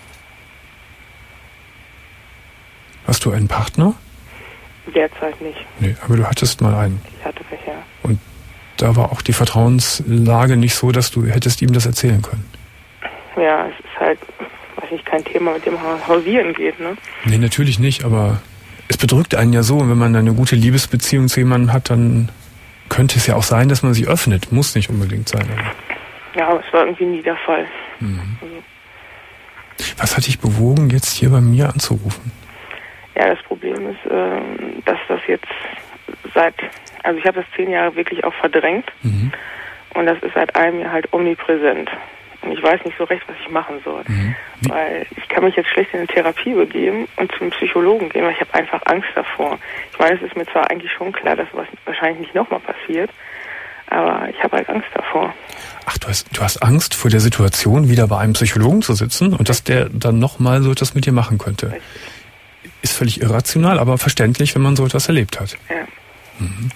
Hast du einen Partner? Derzeit nicht. Nee, aber du hattest mal einen. Ich hatte welche, ja. Und da war auch die Vertrauenslage nicht so, dass du hättest ihm das erzählen können. Ja, es ist halt, weiß nicht, kein Thema, mit dem man hausieren geht, ne? Nee, natürlich nicht, aber es bedrückt einen ja so, wenn man eine gute Liebesbeziehung zu jemandem hat, dann könnte es ja auch sein, dass man sich öffnet. Muss nicht unbedingt sein. Aber. Ja, aber es war irgendwie nie der Fall. Mhm. Was hat dich bewogen, jetzt hier bei mir anzurufen? Ja, das Problem ist, ähm, dass das jetzt seit, also ich habe das zehn Jahre wirklich auch verdrängt. Mhm. Und das ist seit einem Jahr halt omnipräsent. Und ich weiß nicht so recht, was ich machen soll. Mhm. Weil ich kann mich jetzt schlecht in eine Therapie begeben und zum Psychologen gehen, weil ich habe einfach Angst davor. Ich meine, es ist mir zwar eigentlich schon klar, dass sowas wahrscheinlich nicht nochmal passiert, aber ich habe halt Angst davor. Ach, du hast, du hast Angst vor der Situation, wieder bei einem Psychologen zu sitzen und dass der dann nochmal so etwas mit dir machen könnte. Richtig. Ist völlig irrational, aber verständlich, wenn man so etwas erlebt hat. Ja. Mhm.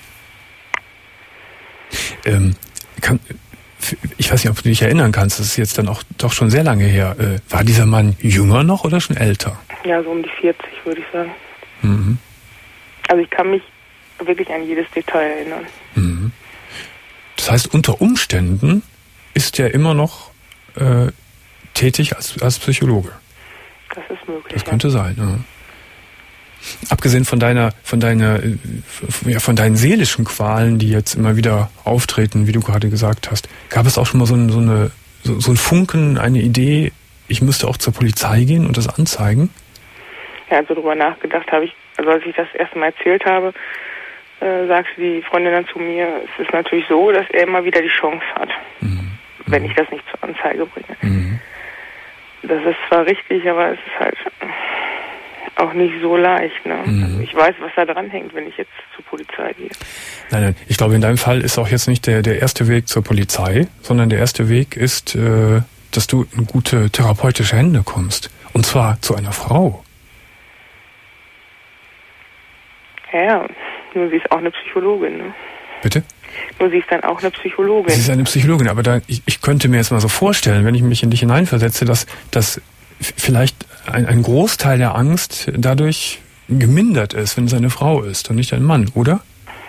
Ähm, kann, ich weiß nicht, ob du dich erinnern kannst, das ist jetzt dann auch doch schon sehr lange her. Äh, war dieser Mann jünger noch oder schon älter? Ja, so um die vierzig, würde ich sagen. Mhm. Also ich kann mich wirklich an jedes Detail erinnern. Mhm. Das heißt, unter Umständen ist er immer noch äh, tätig als, als Psychologe. Das ist möglich. Das könnte ja sein, ja. Abgesehen von deiner, von deiner, ja, von deinen seelischen Qualen, die jetzt immer wieder auftreten, wie du gerade gesagt hast, gab es auch schon mal so, ein, so eine, so, so ein Funken, eine Idee, ich müsste auch zur Polizei gehen und das anzeigen? Ja, also darüber nachgedacht habe ich, also als ich das erste Mal erzählt habe, äh, sagte die Freundin dann zu mir, es ist natürlich so, dass er immer wieder die Chance hat, Mhm. wenn ich das nicht zur Anzeige bringe. Mhm. Das ist zwar richtig, aber es ist halt, auch nicht so leicht. Ne? Mhm. Also ich weiß, was da dran hängt, wenn ich jetzt zur Polizei gehe. Nein, nein, ich glaube, in deinem Fall ist auch jetzt nicht der, der erste Weg zur Polizei, sondern der erste Weg ist, äh, dass du in gute therapeutische Hände kommst. Und zwar zu einer Frau. Ja, ja. Nur sie ist auch eine Psychologin. Ne? Bitte? Nur sie ist dann auch eine Psychologin. Sie ist eine Psychologin, aber da, ich, ich könnte mir jetzt mal so vorstellen, wenn ich mich in dich hineinversetze, dass, dass vielleicht ein, ein Großteil der Angst dadurch gemindert ist, wenn es eine Frau ist und nicht ein Mann, oder?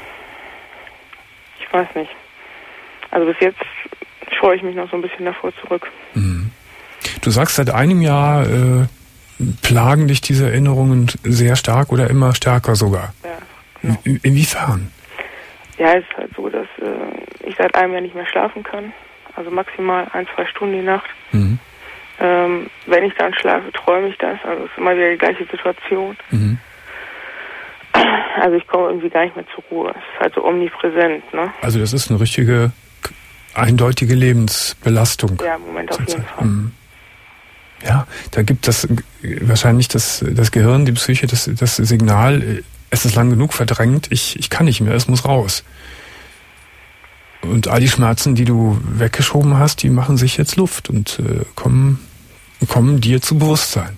Ich weiß nicht. Also bis jetzt scheue ich mich noch so ein bisschen davor zurück. Mhm. Du sagst, seit einem Jahr äh, plagen dich diese Erinnerungen sehr stark oder immer stärker sogar. Ja. Genau. In, inwiefern? Ja, es ist halt so, dass äh, ich seit einem Jahr nicht mehr schlafen kann. Also maximal ein, zwei Stunden die Nacht. Mhm. Ähm, wenn ich dann schlafe, träume ich das. Also es ist immer wieder die gleiche Situation. Mhm. Also ich komme irgendwie gar nicht mehr zur Ruhe. Es ist halt so omnipräsent, ne? Also das ist eine richtige, eindeutige Lebensbelastung. Ja, im Moment auf jeden Fall. Mhm. Ja, da gibt das wahrscheinlich das, das Gehirn, die Psyche, das, das Signal, es ist lang genug verdrängt, ich, ich kann nicht mehr, es muss raus. Und all die Schmerzen, die du weggeschoben hast, die machen sich jetzt Luft und äh, kommen, kommen dir zu Bewusstsein.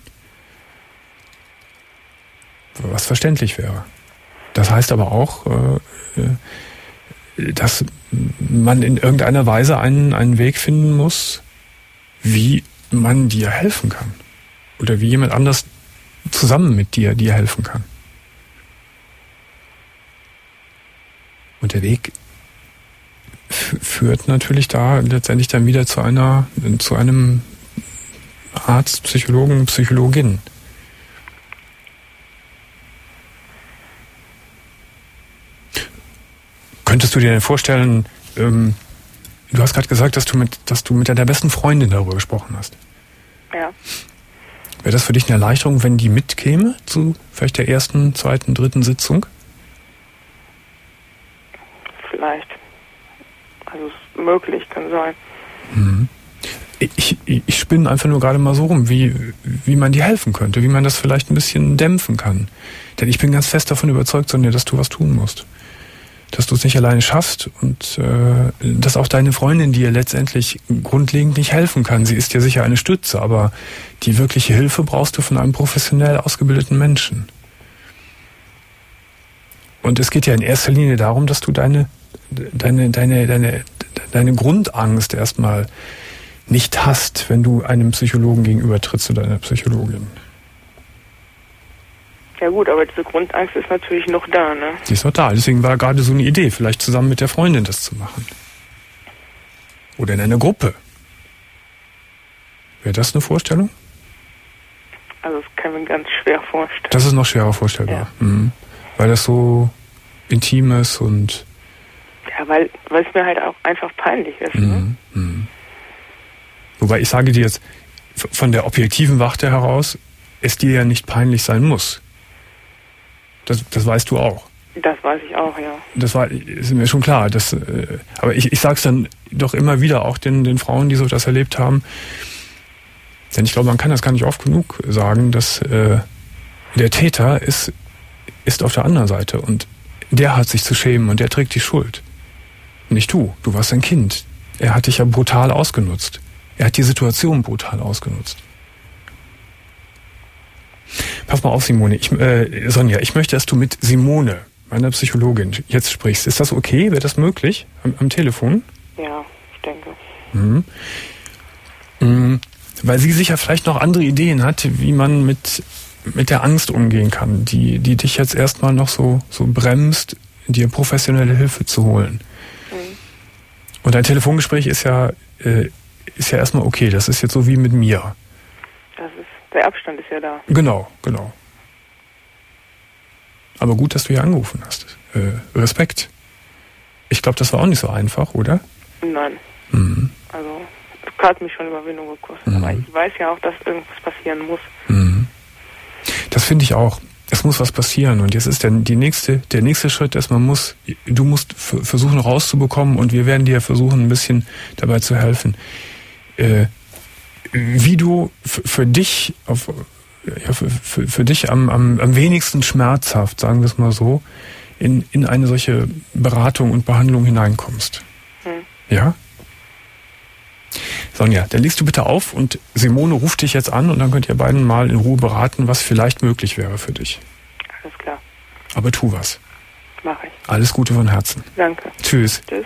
Was verständlich wäre. Das heißt aber auch, äh, dass man in irgendeiner Weise einen, einen Weg finden muss, wie man dir helfen kann. Oder wie jemand anders zusammen mit dir dir helfen kann. Und der Weg f- führt natürlich da letztendlich dann wieder zu einer, zu einem Arzt, Psychologen, Psychologin. Könntest du dir denn vorstellen, ähm, du hast gerade gesagt, dass du mit, dass du mit deiner besten Freundin darüber gesprochen hast. Ja. Wäre das für dich eine Erleichterung, wenn die mitkäme zu vielleicht der ersten, zweiten, dritten Sitzung? Vielleicht. Also es ist möglich, kann sein. Mhm. Ich, ich, ich spinne einfach nur gerade mal so rum, wie, wie man dir helfen könnte, wie man das vielleicht ein bisschen dämpfen kann. Denn ich bin ganz fest davon überzeugt, Sonja, dass du was tun musst. Dass du es nicht alleine schaffst und äh, dass auch deine Freundin dir letztendlich grundlegend nicht helfen kann. Sie ist dir sicher eine Stütze, aber die wirkliche Hilfe brauchst du von einem professionell ausgebildeten Menschen. Und es geht ja in erster Linie darum, dass du deine deine deine deine deine Grundangst erstmal nicht hast, wenn du einem Psychologen gegenüber trittst oder einer Psychologin. Ja gut, aber diese Grundangst ist natürlich noch da, ne? Die ist noch da. Deswegen war gerade so eine Idee, vielleicht zusammen mit der Freundin das zu machen. Oder in einer Gruppe. Wäre das eine Vorstellung? Also das kann man ganz schwer vorstellen. Das ist noch schwerer vorstellbar. Ja. Mhm. Weil das so intim ist und... Ja, weil, weil es mir halt auch einfach peinlich ist, mhm. ne? Mhm. Wobei ich sage dir jetzt, von der objektiven Warte heraus, es dir ja nicht peinlich sein muss. Das, das weißt du auch. Das weiß ich auch, ja. Das war, ist mir schon klar. Das, äh, aber ich, ich sage es dann doch immer wieder auch den, den Frauen, die so das erlebt haben. Denn ich glaube, man kann das gar nicht oft genug sagen, dass äh, der Täter ist, ist auf der anderen Seite und der hat sich zu schämen und der trägt die Schuld. Nicht du. Du warst ein Kind. Er hat dich ja brutal ausgenutzt. Er hat die Situation brutal ausgenutzt. Pass mal auf, Simone. Ich, äh, Sonja, ich möchte, dass du mit Simone, meiner Psychologin, jetzt sprichst. Ist das okay? Wäre das möglich? Am, am Telefon? Ja, ich denke. Mhm. Mhm. Weil sie sicher vielleicht noch andere Ideen hat, wie man mit, mit der Angst umgehen kann, die, die dich jetzt erstmal noch so, so bremst, dir professionelle Hilfe zu holen. Mhm. Und ein Telefongespräch ist ja, äh, ist ja erstmal okay. Das ist jetzt so wie mit mir. Das ist, der Abstand ist ja da. Genau, genau. Aber gut, dass du hier angerufen hast. Äh, Respekt. Ich glaube, das war auch nicht so einfach, oder? Nein. Mhm. Also, es hat mich schon Überwindung gekostet. Mhm. Aber ich weiß ja auch, dass irgendwas passieren muss. Mhm. Das finde ich auch. Es muss was passieren. Und jetzt ist der, die nächste, der nächste Schritt, dass man muss, du musst f- versuchen rauszubekommen und wir werden dir versuchen, ein bisschen dabei zu helfen, äh, wie du f- für dich auf, ja, für, für, für dich am, am, am wenigsten schmerzhaft, sagen wir es mal so, in, in eine solche Beratung und Behandlung hineinkommst. Hm. Ja? Sonja, dann legst du bitte auf und Simone ruft dich jetzt an und dann könnt ihr beiden mal in Ruhe beraten, was vielleicht möglich wäre für dich. Alles klar. Aber tu was. Mach ich. Alles Gute von Herzen. Danke. Tschüss. Tschüss.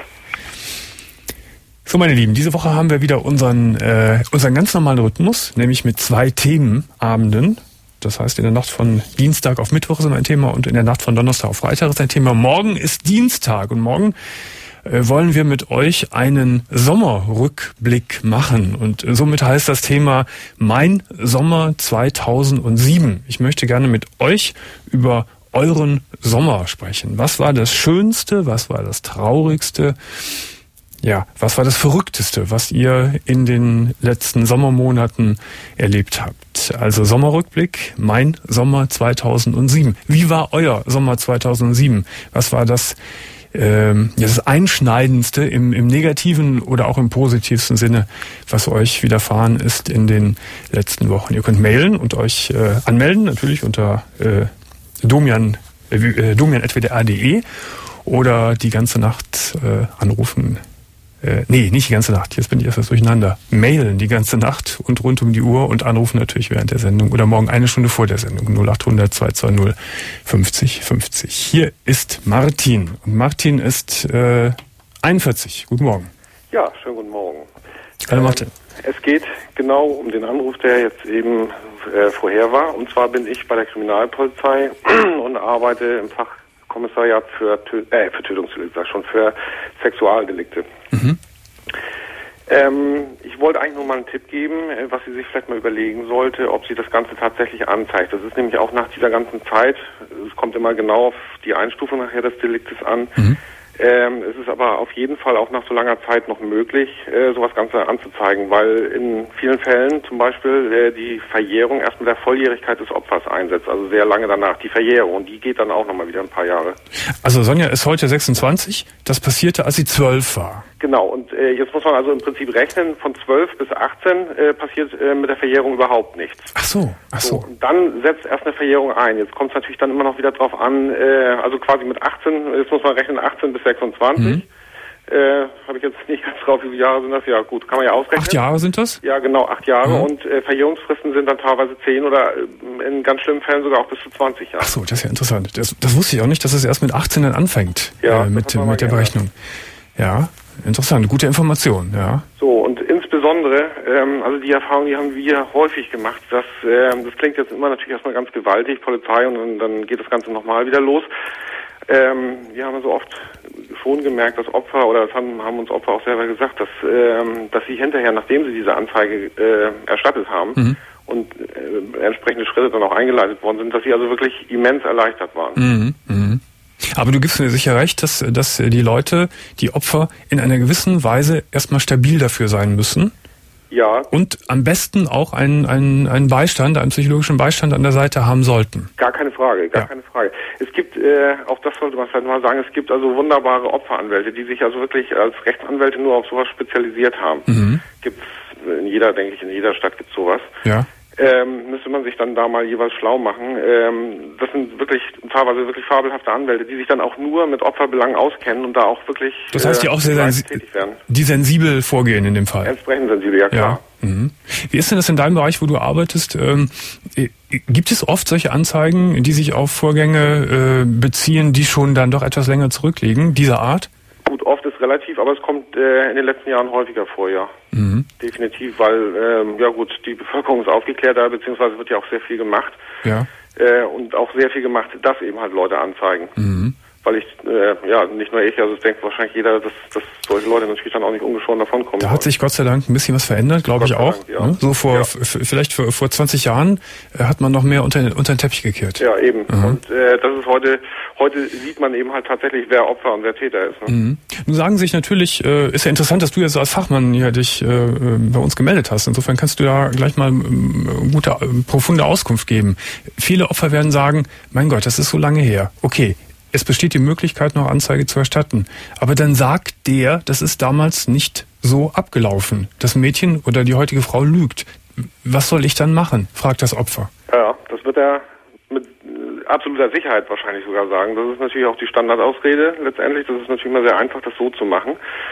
So, meine Lieben, diese Woche haben wir wieder unseren, äh, unseren ganz normalen Rhythmus, nämlich mit zwei Themenabenden. Das heißt, in der Nacht von Dienstag auf Mittwoch ist ein Thema und in der Nacht von Donnerstag auf Freitag ist ein Thema. Morgen ist Dienstag und morgen äh, wollen wir mit euch einen Sommerrückblick machen. Und äh, somit heißt das Thema Mein Sommer zweitausendsieben. Ich möchte gerne mit euch über euren Sommer sprechen. Was war das Schönste? Was war das Traurigste? Ja, was war das Verrückteste, was ihr in den letzten Sommermonaten erlebt habt? Also Sommerrückblick, mein Sommer zweitausendsieben. Wie war euer Sommer zweitausendsieben? Was war das, ähm, das Einschneidendste im, im negativen oder auch im positivsten Sinne, was euch widerfahren ist in den letzten Wochen? Ihr könnt mailen und euch äh, anmelden, natürlich unter äh, domian, äh, domian at w d r punkt d e oder die ganze Nacht äh, anrufen. Äh, nee, nicht die ganze Nacht, jetzt bin ich erst durcheinander. Mailen die ganze Nacht und rund um die Uhr und anrufen natürlich während der Sendung oder morgen eine Stunde vor der Sendung. null acht hundert zwei zwei null fünfzig fünfzig. Hier ist Martin und Martin ist äh, einundvierzig. Guten Morgen. Ja, schönen guten Morgen. Hallo Martin. Ähm, es geht genau um den Anruf, der jetzt eben äh, vorher war. Und zwar bin ich bei der Kriminalpolizei und arbeite im Fachkommissariat für, Tö- äh, für Tötungsdelikte, sag schon, für Sexualdelikte. Mhm. Ähm, ich wollte eigentlich nur mal einen Tipp geben, was sie sich vielleicht mal überlegen sollte, ob sie das Ganze tatsächlich anzeigt. Das ist nämlich auch nach dieser ganzen Zeit, es kommt immer genau auf die Einstufung nachher des Deliktes an. Mhm. Ähm, es ist aber auf jeden Fall auch nach so langer Zeit noch möglich, äh, sowas Ganze anzuzeigen, weil in vielen Fällen zum Beispiel äh, die Verjährung erst mit der Volljährigkeit des Opfers einsetzt, also sehr lange danach die Verjährung, und die geht dann auch nochmal wieder ein paar Jahre. Also Sonja ist heute sechsundzwanzig, das passierte, als sie zwölf war. Genau, und äh, jetzt muss man also im Prinzip rechnen, von zwölf bis achtzehn äh, passiert äh, mit der Verjährung überhaupt nichts. Ach so, ach so. so. Und dann setzt erst eine Verjährung ein. Jetzt kommt es natürlich dann immer noch wieder drauf an, äh, also quasi mit achtzehn, jetzt muss man rechnen, achtzehn bis sechsundzwanzig. Mhm. Äh, habe ich jetzt nicht ganz drauf, wie viele Jahre sind das? Ja gut, kann man ja ausrechnen. Acht Jahre sind das? Ja genau, acht Jahre. Mhm. Und äh, Verjährungsfristen sind dann teilweise zehn oder äh, in ganz schlimmen Fällen sogar auch bis zu zwanzig Jahre. Ach so, das ist ja interessant. Das, das wusste ich auch nicht, dass es erst mit achtzehn dann anfängt, ja, äh, mit, mit der Berechnung. Ja, interessant, gute Information, ja. So, und insbesondere, ähm, also die Erfahrung, die haben wir häufig gemacht, dass, ähm, das klingt jetzt immer natürlich erstmal ganz gewaltig, Polizei, und dann, dann geht das Ganze nochmal wieder los. Ähm, wir haben so oft schon gemerkt, dass Opfer, oder das haben, haben uns Opfer auch selber gesagt, dass, ähm, dass sie hinterher, nachdem sie diese Anzeige äh, erstattet haben, mhm. und äh, entsprechende Schritte dann auch eingeleitet worden sind, dass sie also wirklich immens erleichtert waren. Mhm. Mhm. Aber du gibst mir sicher recht, dass, dass die Leute, die Opfer, in einer gewissen Weise erstmal stabil dafür sein müssen. Ja. Und am besten auch einen, einen, einen Beistand, einen psychologischen Beistand an der Seite haben sollten. Gar keine Frage, gar ja. keine Frage. Es gibt, äh, auch das sollte man vielleicht mal sagen, es gibt also wunderbare Opferanwälte, die sich also wirklich als Rechtsanwälte nur auf sowas spezialisiert haben. Mhm. Gibt's in jeder, denke ich, in jeder Stadt gibt's sowas. Ja. Ähm, müsste man sich dann da mal jeweils schlau machen. Ähm, das sind wirklich teilweise wirklich fabelhafte Anwälte, die sich dann auch nur mit Opferbelangen auskennen und da auch wirklich das heißt, die äh, auch sehr sensi- tätig werden. Die sensibel vorgehen in dem Fall. Entsprechend sensibel, ja klar. Ja. Mhm. Wie ist denn das in deinem Bereich, wo du arbeitest? Ähm, gibt es oft solche Anzeigen, die sich auf Vorgänge äh, beziehen, die schon dann doch etwas länger zurückliegen, dieser Art? Gut, oft ist relativ, aber es kommt äh, in den letzten Jahren häufiger vor, ja. Mhm. Definitiv, weil, ähm, ja gut, die Bevölkerung ist aufgeklärter, beziehungsweise wird ja auch sehr viel gemacht. Ja. Äh, und auch sehr viel gemacht, dass eben halt Leute anzeigen. Mhm. Weil ich, äh, ja, nicht nur ich, also ich denke wahrscheinlich jeder, dass, dass solche Leute natürlich dann auch nicht ungeschoren davonkommen. Da hat sich Gott sei Dank ein bisschen was verändert, glaube ich auch. Dank, ja. So vor, ja. f- vielleicht vor, vor zwanzig Jahren äh, hat man noch mehr unter, unter den Teppich gekehrt. Ja, eben. Mhm. Und äh, das ist heute, heute sieht man eben halt tatsächlich, wer Opfer und wer Täter ist. Ne? Mhm. Nun sagen sich natürlich, äh, ist ja interessant, dass du jetzt als Fachmann hier dich äh, bei uns gemeldet hast. Insofern kannst du da gleich mal äh, gute, äh, profunde Auskunft geben. Viele Opfer werden sagen, mein Gott, das ist so lange her. Okay. Es besteht die Möglichkeit, noch Anzeige zu erstatten. Aber dann sagt der, das ist damals nicht so abgelaufen. Das Mädchen oder die heutige Frau lügt. Was soll ich dann machen? Fragt das Opfer. Ja. wird er mit äh, absoluter Sicherheit wahrscheinlich sogar sagen. Das ist natürlich auch die Standardausrede letztendlich. Das ist natürlich immer sehr einfach, das so zu machen.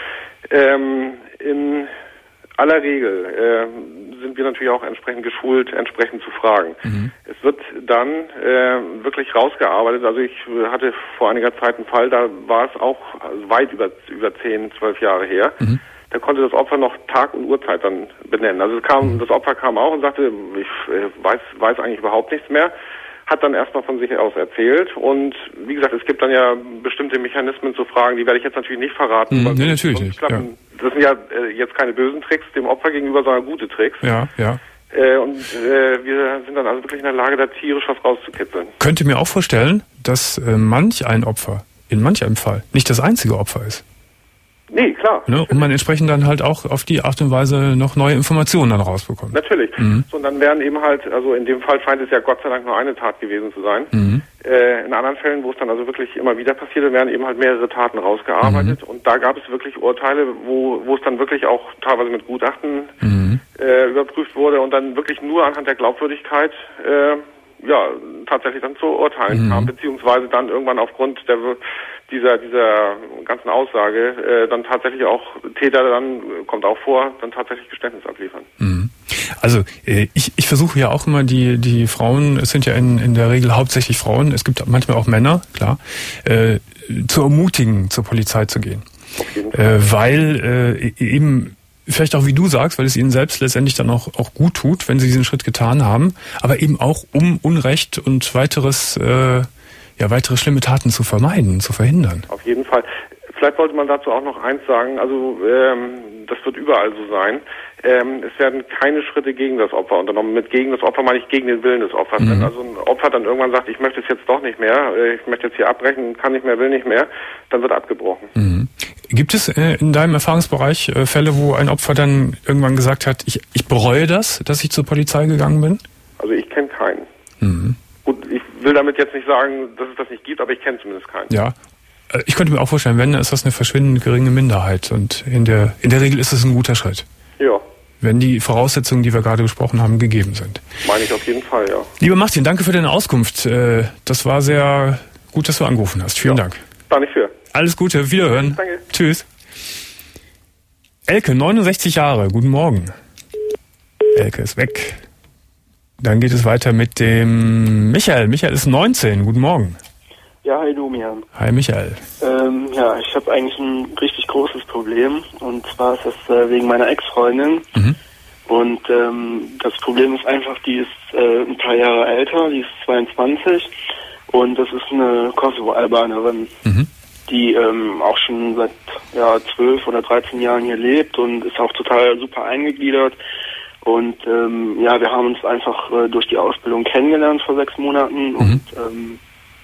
Ähm, in aller Regel äh, sind wir natürlich auch entsprechend geschult, entsprechend zu fragen. Mhm. Es wird dann äh, wirklich rausgearbeitet. Also ich hatte vor einiger Zeit einen Fall, da war es auch weit über über zehn, zwölf Jahre her. Mhm. Da konnte das Opfer noch Tag und Uhrzeit dann benennen. Also es kam, das Opfer kam auch und sagte, ich äh, weiß weiß eigentlich überhaupt nichts mehr. Hat dann erstmal von sich aus erzählt und wie gesagt, es gibt dann ja bestimmte Mechanismen zu fragen, die werde ich jetzt natürlich nicht verraten. Mhm, nee, natürlich nicht. Ja. Das sind ja äh, jetzt keine bösen Tricks dem Opfer gegenüber, sondern gute Tricks. Ja, ja. Äh, und äh, wir sind dann also wirklich in der Lage, da tierisch was rauszukitzeln. Könnte mir auch vorstellen, dass äh, manch ein Opfer, in manch einem Fall, nicht das einzige Opfer ist. Nee, klar. Ne? Und man entsprechend dann halt auch auf die Art und Weise noch neue Informationen dann rausbekommt. Natürlich. Mhm. So, und dann werden eben halt, also in dem Fall scheint es ja Gott sei Dank nur eine Tat gewesen zu sein. Mhm. Äh, in anderen Fällen, wo es dann also wirklich immer wieder passierte, werden eben halt mehrere Taten rausgearbeitet. Mhm. Und da gab es wirklich Urteile, wo, wo es dann wirklich auch teilweise mit Gutachten mhm. äh, überprüft wurde und dann wirklich nur anhand der Glaubwürdigkeit äh, ja tatsächlich dann zu Urteilen mhm. kam, beziehungsweise dann irgendwann aufgrund der dieser dieser ganzen Aussage äh, dann tatsächlich auch Täter dann, kommt auch vor, dann tatsächlich Geständnis abliefern. Mhm. Also äh, ich, ich versuche ja auch immer die die Frauen, es sind ja in, in der Regel hauptsächlich Frauen, es gibt manchmal auch Männer, klar, äh, zu ermutigen, zur Polizei zu gehen. Auf jeden Fall. Äh, weil äh, eben vielleicht auch wie du sagst, weil es ihnen selbst letztendlich dann auch auch gut tut, wenn sie diesen Schritt getan haben, aber eben auch um Unrecht und weiteres äh, ja, weitere schlimme Taten zu vermeiden, zu verhindern. Auf jeden Fall. Vielleicht wollte man dazu auch noch eins sagen, also ähm, das wird überall so sein. Ähm, es werden keine Schritte gegen das Opfer unternommen. Mit gegen das Opfer meine ich gegen den Willen des Opfers. Mhm. Wenn also ein Opfer dann irgendwann sagt, ich möchte es jetzt doch nicht mehr, ich möchte jetzt hier abbrechen, kann nicht mehr, will nicht mehr, dann wird abgebrochen. Mhm. Gibt es äh, in deinem Erfahrungsbereich äh, Fälle, wo ein Opfer dann irgendwann gesagt hat, ich, ich bereue das, dass ich zur Polizei gegangen bin? Also ich kenne keinen. Mhm. Gut, ich will damit jetzt nicht sagen, dass es das nicht gibt, aber ich kenne zumindest keinen. Ja, ich könnte mir auch vorstellen, wenn, ist das eine verschwindend geringe Minderheit und in der in der Regel ist es ein guter Schritt. Ja. Wenn die Voraussetzungen, die wir gerade besprochen haben, gegeben sind. Meine ich auf jeden Fall, ja. Lieber Martin, danke für deine Auskunft. Das war sehr gut, dass du angerufen hast. Vielen ja. Dank. Da nicht für. Alles Gute, wiederhören. Danke. Tschüss. Elke, neunundsechzig Jahre, guten Morgen. Elke ist weg. Dann geht es weiter mit dem Michael. Michael ist neunzehn. Guten Morgen. Ja, hi Domian. Hi Michael. Ähm, ja, ich habe eigentlich ein richtig großes Problem. Und zwar ist das äh, wegen meiner Ex-Freundin. Mhm. Und ähm, das Problem ist einfach, die ist äh, ein paar Jahre älter, die ist zweiundzwanzig. Und das ist eine Kosovo-Albanerin, mhm. die ähm, auch schon seit ja, zwölf oder dreizehn Jahren hier lebt und ist auch total super eingegliedert. Und ähm, ja, wir haben uns einfach äh, durch die Ausbildung kennengelernt vor sechs Monaten mhm. und ähm,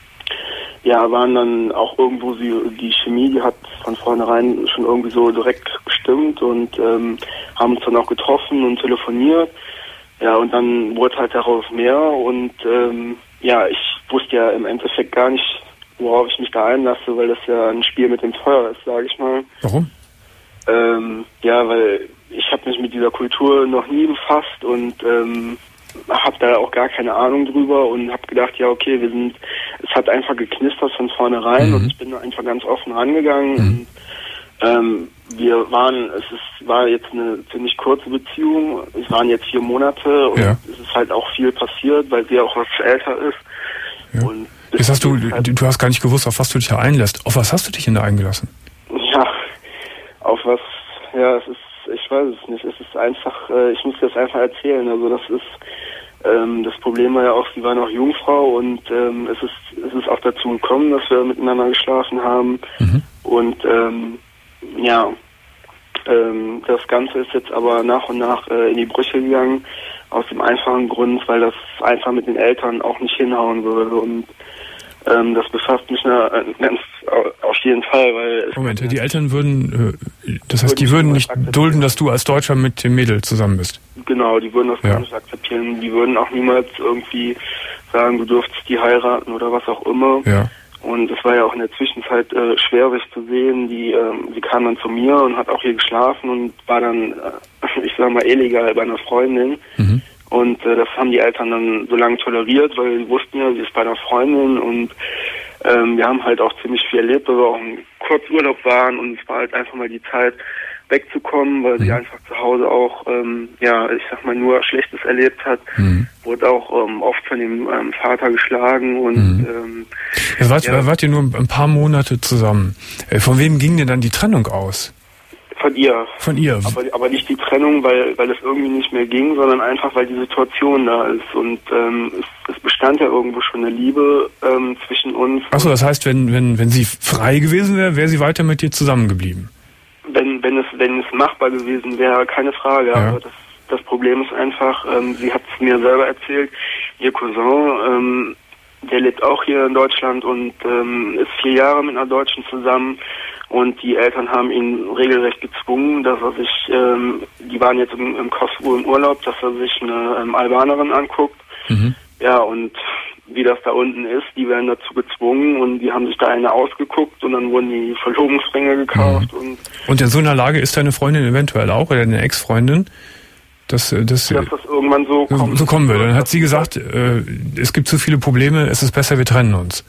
ja, waren dann auch irgendwo, sie, die Chemie, die hat von vornherein schon irgendwie so direkt gestimmt und ähm, haben uns dann auch getroffen und telefoniert. Ja, und dann wurde halt daraus mehr und ähm, ja, ich wusste ja im Endeffekt gar nicht, worauf ich mich da einlasse, weil das ja ein Spiel mit dem Feuer ist, sage ich mal. Warum? Ähm, ja, weil ich habe mich mit dieser Kultur noch nie befasst und ähm, habe da auch gar keine Ahnung drüber und habe gedacht, ja okay, wir sind, es hat einfach geknistert von vornherein mhm. und ich bin da einfach ganz offen rangegangen. Mhm. Und, ähm, wir waren, es ist, war jetzt eine ziemlich kurze Beziehung, es waren jetzt vier Monate und ja. es ist halt auch viel passiert, weil sie auch was älter ist. Ja. Und jetzt hast du, halt, du hast gar nicht gewusst, auf was du dich da einlässt. Auf was hast du dich denn da eingelassen? Ja, auf was, ja, es ist, ich weiß es nicht, es ist einfach, äh, ich muss das einfach erzählen, also das ist, ähm, das Problem war ja auch, sie war noch Jungfrau und ähm, es ist, es ist auch dazu gekommen, dass wir miteinander geschlafen haben mhm. und ähm, ja, ähm, das Ganze ist jetzt aber nach und nach äh, in die Brüche gegangen, aus dem einfachen Grund, weil das einfach mit den Eltern auch nicht hinhauen würde und ähm, das befasst mich na, ganz auf jeden Fall, weil... Moment, die Eltern würden, äh, das heißt, die würden nicht dulden, dass du als Deutscher mit dem Mädel zusammen bist? Genau, die würden das ja. gar nicht akzeptieren. Die würden auch niemals irgendwie sagen, du dürftest die heiraten oder was auch immer. Ja. Und es war ja auch in der Zwischenzeit äh, schwer, sich zu sehen. Die, ähm, sie kam dann zu mir und hat auch hier geschlafen und war dann, äh, ich sag mal, illegal bei einer Freundin. Mhm. Und äh, das haben die Eltern dann so lange toleriert, weil sie wussten ja, sie ist bei einer Freundin und ähm, wir haben halt auch ziemlich viel erlebt, weil wir auch im Kurzurlaub waren und es war halt einfach mal die Zeit wegzukommen, weil mhm. sie einfach zu Hause auch, ähm, ja, ich sag mal, nur Schlechtes erlebt hat, mhm. wurde auch ähm, oft von dem ähm, Vater geschlagen und mhm. ähm, ja, wart, ja. wart ihr nur ein paar Monate zusammen. Von wem ging denn dann die Trennung aus? Von ihr. Von ihr. Aber, aber nicht die Trennung, weil weil es irgendwie nicht mehr ging, sondern einfach, weil die Situation da ist. Und ähm, es, es bestand ja irgendwo schon eine Liebe ähm, zwischen uns. Achso, das heißt, wenn wenn wenn sie frei gewesen wäre, wäre sie weiter mit dir zusammengeblieben? Wenn wenn es wenn es machbar gewesen wäre, keine Frage. Ja. Aber das das Problem ist einfach, ähm, sie hat es mir selber erzählt, ihr Cousin, ähm, der lebt auch hier in Deutschland und ähm, ist vier Jahre mit einer Deutschen zusammen. Und die Eltern haben ihn regelrecht gezwungen, dass er sich, ähm, die waren jetzt im, im Kosovo im Urlaub, dass er sich eine ähm, Albanerin anguckt. Mhm. Ja, und wie das da unten ist, die werden dazu gezwungen und die haben sich da eine ausgeguckt und dann wurden die Verlobungsringe gekauft. Mhm. Und, und in so einer Lage ist deine Freundin eventuell auch, oder deine Ex-Freundin, dass, dass, dass das irgendwann so kommt. So kommen würde. Dann hat sie gesagt, äh, es gibt zu viele Probleme, es ist besser, wir trennen uns.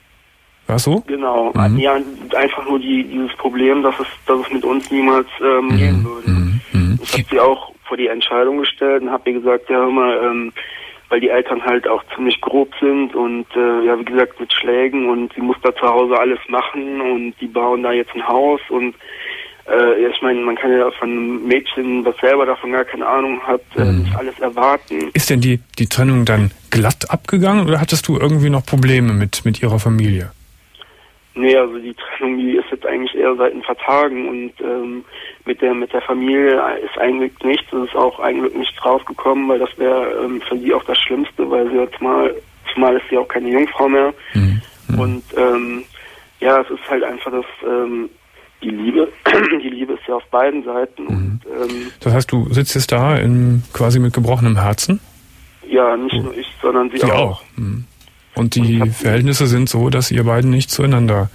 War so? Genau. Mhm. Ja, einfach nur die, dieses Problem, dass es, dass es mit uns niemals ähm, mhm. gehen würde. Mhm. Ich habe sie auch vor die Entscheidung gestellt und habe ihr gesagt, ja hör mal, ähm, weil die Eltern halt auch ziemlich grob sind und äh, ja wie gesagt mit Schlägen und sie muss da zu Hause alles machen und die bauen da jetzt ein Haus und äh, ich meine, man kann ja von einem Mädchen, was selber davon gar keine Ahnung hat, äh, mhm. nicht alles erwarten. Ist denn die, die Trennung dann glatt abgegangen oder hattest du irgendwie noch Probleme mit, mit ihrer Familie? Nee, also die Trennung, die ist jetzt eigentlich eher seit ein paar Tagen und ähm, mit der mit der Familie ist eigentlich nichts, es ist auch eigentlich nichts rausgekommen, weil das wäre ähm, für sie auch das Schlimmste, weil sie jetzt mal, zumal ist sie auch keine Jungfrau mehr mhm. und ähm, ja, es ist halt einfach das, ähm, die Liebe, die Liebe ist ja auf beiden Seiten. Mhm. Und, ähm, das heißt, du sitzt jetzt da in, quasi mit gebrochenem Herzen? Ja, nicht oh. nur ich, sondern sie, sie auch. auch. Mhm. Und die und Verhältnisse sind so, dass ihr beiden nicht zueinander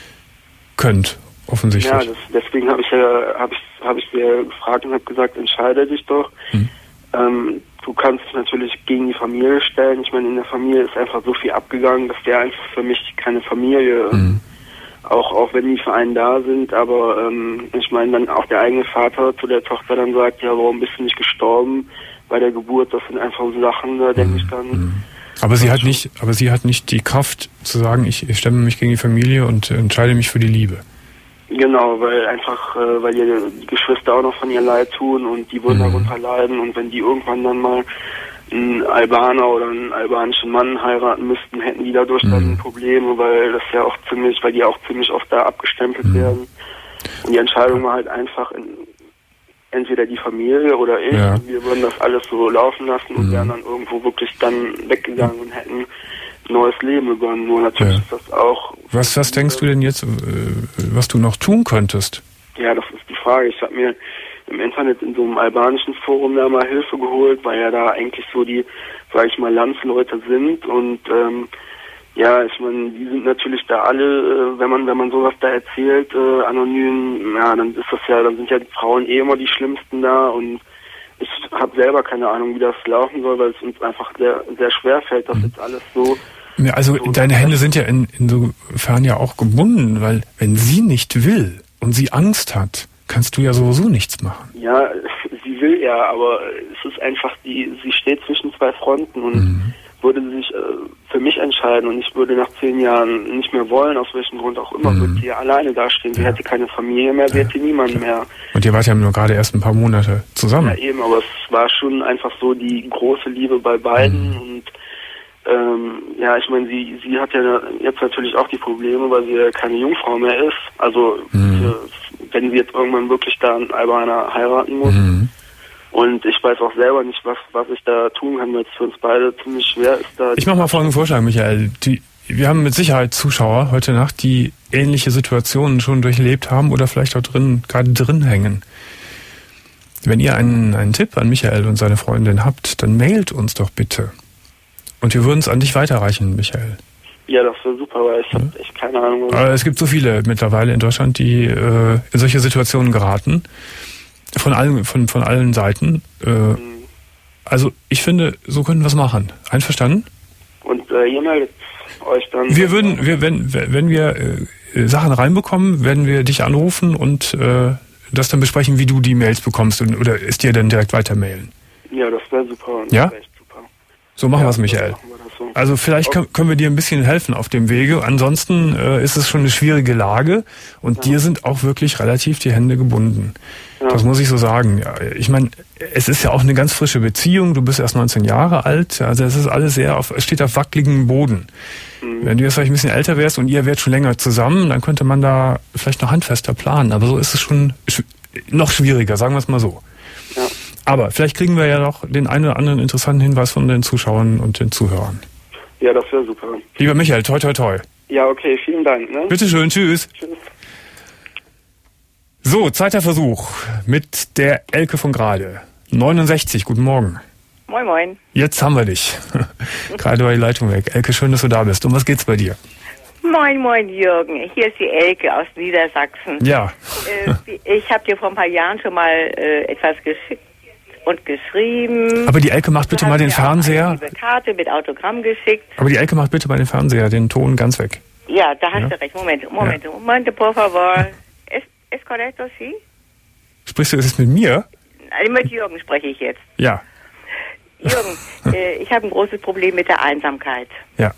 könnt, offensichtlich. Ja, das, deswegen habe ich ja, habe ich, habe ich dir gefragt und habe gesagt, entscheide dich doch. Hm. Ähm, du kannst dich natürlich gegen die Familie stellen. Ich meine, in der Familie ist einfach so viel abgegangen, dass der einfach für mich keine Familie, hm. auch auch wenn die für einen da sind. Aber ähm, ich meine, dann auch der eigene Vater zu der Tochter dann sagt, ja, warum bist du nicht gestorben bei der Geburt? Das sind einfach so Sachen, da denke hm. ich dann. Hm. Aber sie hat nicht, aber sie hat nicht die Kraft zu sagen, ich, ich stemme mich gegen die Familie und entscheide mich für die Liebe. Genau, weil einfach, äh, weil ihr die Geschwister auch noch von ihr leid tun und die würden mhm. darunter leiden und wenn die irgendwann dann mal einen Albaner oder einen albanischen Mann heiraten müssten, hätten die dadurch mhm. dann Probleme, weil das ja auch ziemlich, weil die auch ziemlich oft da abgestempelt mhm. werden. Und die Entscheidung war halt einfach in, entweder die Familie oder ich, ja. wir würden das alles so laufen lassen und mhm. wären dann irgendwo wirklich dann weggegangen und hätten ein neues Leben begonnen. Nur natürlich ja. ist das auch... Was, was denkst du denn jetzt, was du noch tun könntest? Ja, das ist die Frage. Ich habe mir im Internet in so einem albanischen Forum da mal Hilfe geholt, weil ja da eigentlich so die, sag ich mal, Landsleute sind und ähm, ja, ich meine, die sind natürlich da alle, äh, wenn man wenn man sowas da erzählt, äh, anonym, ja, dann ist das ja, dann sind ja die Frauen eh immer die Schlimmsten da und ich habe selber keine Ahnung, wie das laufen soll, weil es uns einfach sehr sehr schwer fällt, das jetzt alles so. Ja, also so deine Hände sind ja in, insofern ja auch gebunden, weil wenn sie nicht will und sie Angst hat, kannst du ja sowieso nichts machen. Ja, sie will ja, aber es ist einfach, die, sie steht zwischen zwei Fronten und mhm. würde sie sich äh, für mich entscheiden und ich würde nach zehn Jahren nicht mehr wollen, aus welchem Grund auch immer, mhm. würde sie ja alleine dastehen. Sie ja. hätte keine Familie mehr, sie ja. hätte niemanden ja. mehr. Und ihr wart ja nur gerade erst ein paar Monate zusammen. Ja eben, aber es war schon einfach so die große Liebe bei beiden mhm. und ähm, ja, ich meine, sie sie hat ja jetzt natürlich auch die Probleme, weil sie ja keine Jungfrau mehr ist. Also mhm. für, wenn sie jetzt irgendwann wirklich da einen Albaner heiraten muss. Mhm. Und ich weiß auch selber nicht, was was ich da tun kann, weil es für uns beide ziemlich schwer ist. Da ich mache mal folgenden Vorschlag, Michael. Die, wir haben mit Sicherheit Zuschauer heute Nacht, die ähnliche Situationen schon durchlebt haben oder vielleicht auch drin, gerade drin hängen. Wenn ihr einen, einen Tipp an Michael und seine Freundin habt, dann mailt uns doch bitte. Und wir würden es an dich weiterreichen, Michael. Ja, das wäre super, weil ich habe ja. echt keine Ahnung. Aber es gibt so viele mittlerweile in Deutschland, die äh, in solche Situationen geraten. Von allen, von, von allen Seiten. Äh, mhm. Also ich finde, so können wir es machen. Einverstanden? Und äh, ihr meldet euch dann... Wir würden, wir, wenn, wenn wir äh, Sachen reinbekommen, werden wir dich anrufen und äh, das dann besprechen, wie du die Mails bekommst und, oder es dir dann direkt weitermailen. Ja, das wäre super. Das Ja? wär echt super. So machen Ja, wir es, Michael. machen wir das so. Also vielleicht Okay. können, können wir dir ein bisschen helfen auf dem Wege. Ansonsten äh, ist es schon eine schwierige Lage und Ja. dir sind auch wirklich relativ die Hände gebunden. Ja. Das muss ich so sagen. Ja, ich meine, es ist ja auch eine ganz frische Beziehung. Du bist erst neunzehn Jahre alt. Also es ist alles sehr auf, es steht auf wackeligem Boden. Mhm. Wenn du jetzt vielleicht ein bisschen älter wärst und ihr wärt schon länger zusammen, dann könnte man da vielleicht noch handfester planen. Aber so ist es schon sch- noch schwieriger, sagen wir es mal so. Ja. Aber vielleicht kriegen wir ja noch den einen oder anderen interessanten Hinweis von den Zuschauern und den Zuhörern. Ja, das wäre super. Lieber Michael, toi toi toi. Ja, okay, vielen Dank. Ne? Bitteschön, tschüss. Tschüss. So, zweiter Versuch mit der Elke von Grade. neunundsechzig, guten Morgen. Moin, moin. Jetzt haben wir dich. Gerade war die Leitung weg. Elke, schön, dass du da bist. Um was geht's bei dir? Moin, moin, Jürgen. Hier ist die Elke aus Niedersachsen. Ja. Äh, ich habe dir vor ein paar Jahren schon mal äh, etwas geschickt und geschrieben. Aber die Elke macht bitte Du mal hast den mir auch Fernseher. eine liebe Karte mit Autogramm geschickt. Aber die Elke macht bitte mal den Fernseher, den Ton ganz weg. Ja, da hast Ja. du recht. Moment, Moment, Moment, por favor. Es, es correcto, sí? Sprichst du jetzt mit mir? Also mit Jürgen spreche ich jetzt. Ja. Jürgen, äh, ich habe ein großes Problem mit der Einsamkeit. Ja.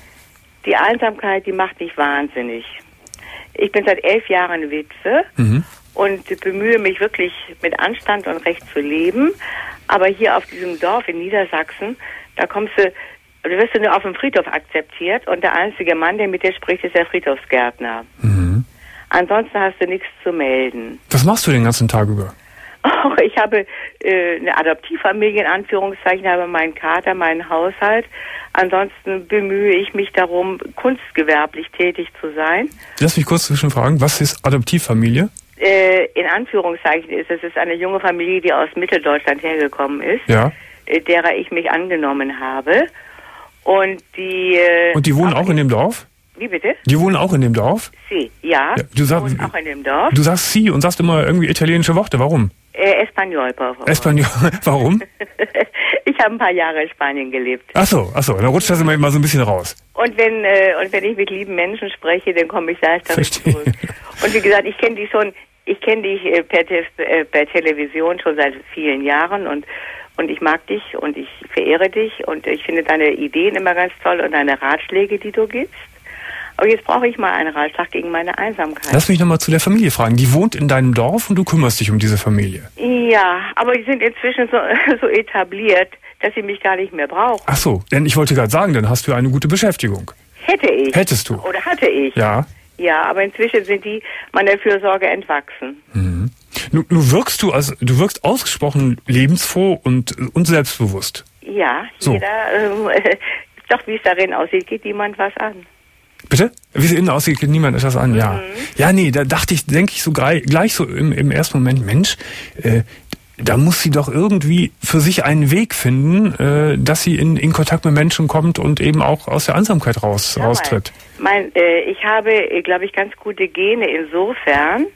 Die Einsamkeit, die macht mich wahnsinnig. Ich bin seit elf Jahren Witwe Mhm. und bemühe mich wirklich mit Anstand und Recht zu leben. Aber hier auf diesem Dorf in Niedersachsen, da kommst du, du wirst du nur auf dem Friedhof akzeptiert und der einzige Mann, der mit dir spricht, ist der Friedhofsgärtner. Mhm. Ansonsten hast du nichts zu melden. Was machst du den ganzen Tag über? Auch ich habe äh, eine Adoptivfamilie in Anführungszeichen, habe meinen Kater, meinen Haushalt. Ansonsten bemühe ich mich darum, kunstgewerblich tätig zu sein. Lass mich kurz zwischenfragen. Was ist Adoptivfamilie? Äh, in Anführungszeichen ist es ist eine junge Familie, die aus Mitteldeutschland hergekommen ist, Ja. äh, derer ich mich angenommen habe. Und die... Äh, Und die wohnen auch in dem Dorf? Wie bitte? Die wohnen auch in dem Dorf? Sie, ja. Ja, du sag- wohnen auch in dem Dorf. Du sagst sie und sagst immer irgendwie italienische Worte. Warum? Äh, Espanol, por favor. Espanol. Warum? Ich habe ein paar Jahre in Spanien gelebt. Ach so, ach so. Dann rutscht das immer mal so ein bisschen raus. Und wenn äh, und wenn ich mit lieben Menschen spreche, dann komme ich leichter Verstehe. zurück. Und wie gesagt, ich kenne die schon, ich kenne dich äh, per, Te äh, per Television schon seit vielen Jahren und und ich mag dich und ich verehre dich und ich finde deine Ideen immer ganz toll und deine Ratschläge, die du gibst. Aber jetzt brauche ich mal einen Ratschlag gegen meine Einsamkeit. Lass mich nochmal zu der Familie fragen. Die wohnt in deinem Dorf und du kümmerst dich um diese Familie. Ja, aber die sind inzwischen so, so etabliert, dass sie mich gar nicht mehr brauchen. Ach so, denn ich wollte gerade sagen, dann hast du eine gute Beschäftigung. Hätte ich. Hättest du. Oder hatte ich. Ja. Ja, aber inzwischen sind die meiner Fürsorge entwachsen. Mhm. Nu, nu wirkst du als du wirkst ausgesprochen lebensfroh und, und selbstbewusst. Ja, So. jeder, ähm, doch wie es darin aussieht, geht niemand was an. Bitte? Wie es innen aussieht, geht niemand etwas an, ja. Mhm. Ja, nee, da dachte ich, denke ich so grei- gleich so im, im ersten Moment, Mensch, äh, da muss sie doch irgendwie für sich einen Weg finden, äh, dass sie in, in Kontakt mit Menschen kommt und eben auch aus der Einsamkeit raus, Schau mal, raustritt. Mein, äh, ich habe, äh, glaube ich, ganz gute Gene insofern,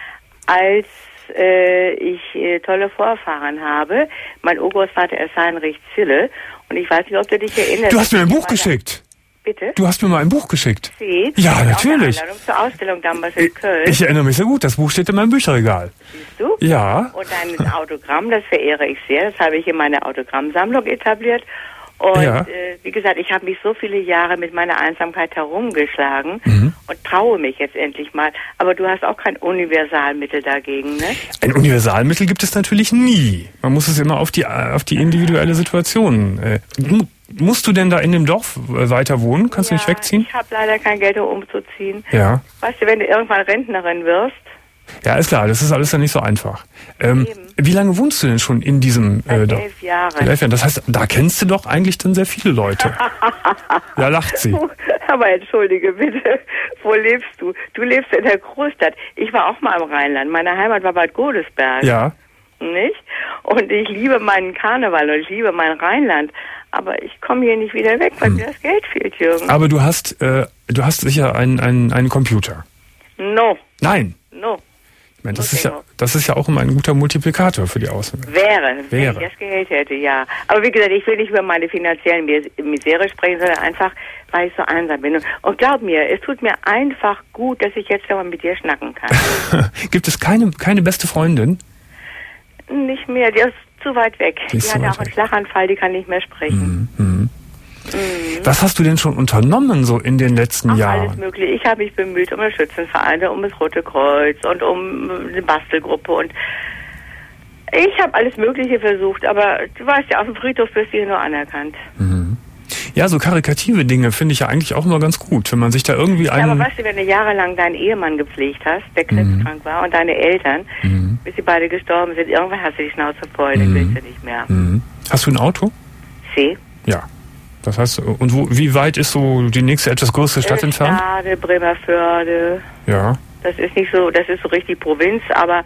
als äh, ich äh, tolle Vorfahren habe. Mein Urgroßvater ist Heinrich Zille und ich weiß nicht, ob du dich erinnerst. Du hast mir ein Buch Meine- geschickt. Bitte? Du hast mir mal ein Buch geschickt. Sie? Ja, Auch eine natürlich. Einladung zur Ausstellung damals in Köln. Ich erinnere mich sehr gut, das Buch steht in meinem Bücherregal. Siehst du? Ja. Und ein Autogramm, das verehre ich sehr. Das habe ich in meiner Autogrammsammlung etabliert. Und Ja. äh, wie gesagt, ich habe mich so viele Jahre mit meiner Einsamkeit herumgeschlagen Mhm. und traue mich jetzt endlich mal. Aber du hast auch kein Universalmittel dagegen, ne? Ein Universalmittel gibt es natürlich nie. Man muss es immer auf die auf die individuelle Situation. Äh, mu- musst du denn da in dem Dorf äh, weiter wohnen? Kannst du nicht wegziehen? Ich habe leider kein Geld, um umzuziehen. Ja. Weißt du, wenn du irgendwann Rentnerin wirst, Ja, ist klar, das ist alles ja nicht so einfach. Ähm, wie lange wohnst du denn schon in diesem äh, seit Dorf? elf Jahren. Seit elf Jahren. Das heißt, da kennst du doch eigentlich dann sehr viele Leute. Da lacht sie. Aber entschuldige bitte, wo lebst du? Du lebst in der Großstadt. Ich war auch mal im Rheinland. Meine Heimat war Bad Godesberg. Ja. Nicht? Und ich liebe meinen Karneval und ich liebe mein Rheinland. Aber ich komme hier nicht wieder weg, weil Hm. mir das Geld fehlt, Jürgen. Aber du hast, äh, du hast sicher einen, einen, einen Computer. No, Nein. no. Mensch, das ist ja, das ist ja auch immer ein guter Multiplikator für die Außenwelt. Wäre, Wäre. wenn ich das Geld hätte, ja. Aber wie gesagt, ich will nicht über meine finanziellen Mis- Misere sprechen, sondern einfach, weil ich so einsam bin. Und, und glaub mir, es tut mir einfach gut, dass ich jetzt nochmal mit dir schnacken kann. Gibt es keine, keine beste Freundin? Nicht mehr, die ist zu weit weg. Die Die, ist hat zu weit auch einen weg. Schlaganfall, die kann nicht mehr sprechen. Mhm. Mhm. Mhm. Was hast du denn schon unternommen so in den letzten Ach, Jahren? alles mögliche. Ich habe mich bemüht um den Schützenverein, um das Rote Kreuz und um eine Bastelgruppe und ich habe alles Mögliche versucht, aber du weißt ja, auf dem Friedhof wirst du hier nur anerkannt. Mhm. Ja, so karikative Dinge finde ich ja eigentlich auch immer ganz gut, wenn man sich da irgendwie Ja, einen... aber weißt du, wenn du jahrelang deinen Ehemann gepflegt hast, der krebskrank war, und deine Eltern, Mhm. bis sie beide gestorben sind, irgendwann hast du die Schnauze voll, dann Mhm. willst du nicht mehr. Mhm. Hast du ein Auto? C. Ja. Das heißt, und wo, wie weit ist so die nächste etwas größere Stadt entfernt? Stade, Bremerförde. Ja. Das ist nicht so, das ist so richtig Provinz, aber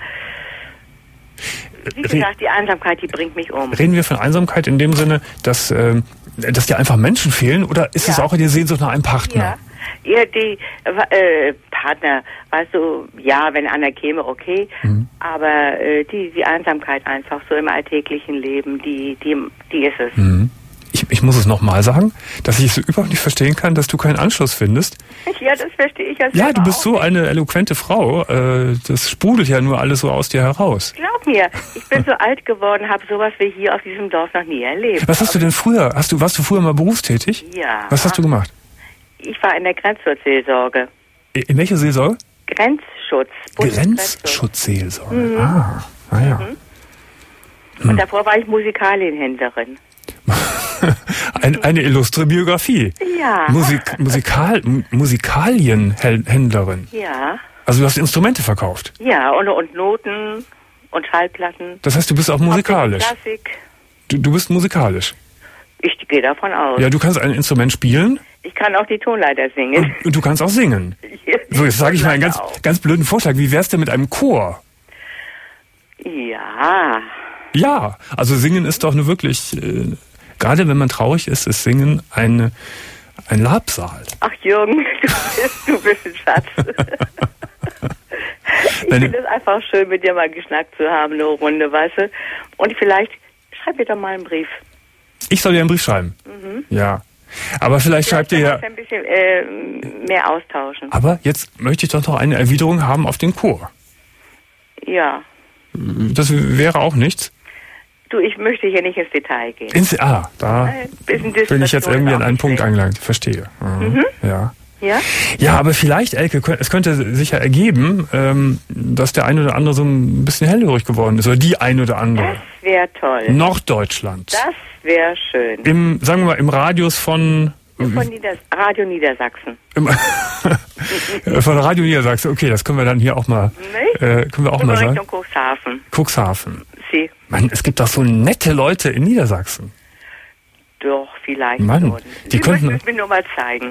wie Re- gesagt, die Einsamkeit, die bringt mich um. Reden wir von Einsamkeit in dem Sinne, dass, ähm, dass dir einfach Menschen fehlen, oder ist es Ja. auch die Sehnsucht nach einem Partner? Ja, ja die äh, Partner, weißt du, ja, wenn einer käme, okay, Mhm. aber äh, die, die Einsamkeit einfach so im alltäglichen Leben, die, die, die ist es. Mhm. Ich, ich muss es nochmal sagen, dass ich es so überhaupt nicht verstehen kann, dass du keinen Anschluss findest. Ja, das verstehe ich ja Ja, selber du bist auch. so eine eloquente Frau. Äh, das sprudelt ja nur alles so aus dir heraus. Glaub mir, ich bin so alt geworden, habe sowas wie hier auf diesem Dorf noch nie erlebt. Was hast du denn früher? Hast du, warst du früher mal berufstätig? Ja. Was hast du gemacht? Ich war in der Grenzschutzseelsorge. In in welcher Seelsorge? Grenzschutz. Bundesgrenzschutz. Grenzschutzseelsorge. Mhm. Ah, ah ja. Mhm. Und davor war ich Musikalienhändlerin. Ein, eine illustre Biografie. Ja. Musik, Musikal, M- Musikalienhändlerin. Ja. Also du hast Instrumente verkauft. Ja, und, und Noten und Schallplatten. Das heißt, du bist auch musikalisch. Hauptsächlich Klassik. Du, du bist musikalisch. Ich gehe davon aus. Ja, du kannst ein Instrument spielen Ich kann auch die Tonleiter singen. und, und du kannst auch singen. So, jetzt sage ich mal einen ganz, Auch. ganz blöden Vorschlag. Wie wär's denn mit einem Chor? Ja. Ja, also singen ist doch nur wirklich, äh, gerade wenn man traurig ist, ist Singen eine, ein Labsal. Ach Jürgen, du bist, du bist ein Schatz. Ich Deine- finde es einfach schön, mit dir mal geschnackt zu haben, eine Runde, weißt du. Und vielleicht schreib dir doch mal einen Brief. Ich soll dir einen Brief schreiben. Mhm. Ja. Aber vielleicht schreibt ihr ja. Vielleicht ein bisschen äh, mehr austauschen. Aber jetzt möchte ich doch noch eine Erwiderung haben auf den Chor. Ja. Das wäre auch nichts. Du, ich möchte hier nicht ins Detail gehen. Ins, ah, da Ein bisschen bin ich jetzt Diskretion irgendwie ist an auch einen nicht Punkt schlecht. angelangt. Verstehe. Mhm. Mhm. Ja. Ja? Ja, aber vielleicht, Elke, kö- es könnte sich ja ergeben, ähm, dass der eine oder andere so ein bisschen hellhörig geworden ist. Oder die eine oder andere. Das wäre toll. Norddeutschland. Das wäre schön. Im, sagen wir mal, im Radius von... Von Nieders Radio Niedersachsen. Im, von Radio Niedersachsen. Okay, das können wir dann hier auch mal, Nicht? äh, können wir auch Über mal sagen. Richtung Cuxhaven. Cuxhaven. Sie. Mann, es gibt doch so nette Leute in Niedersachsen. Doch, vielleicht. Mann, schon. die Sie könnten- müssen es mir nur mal zeigen.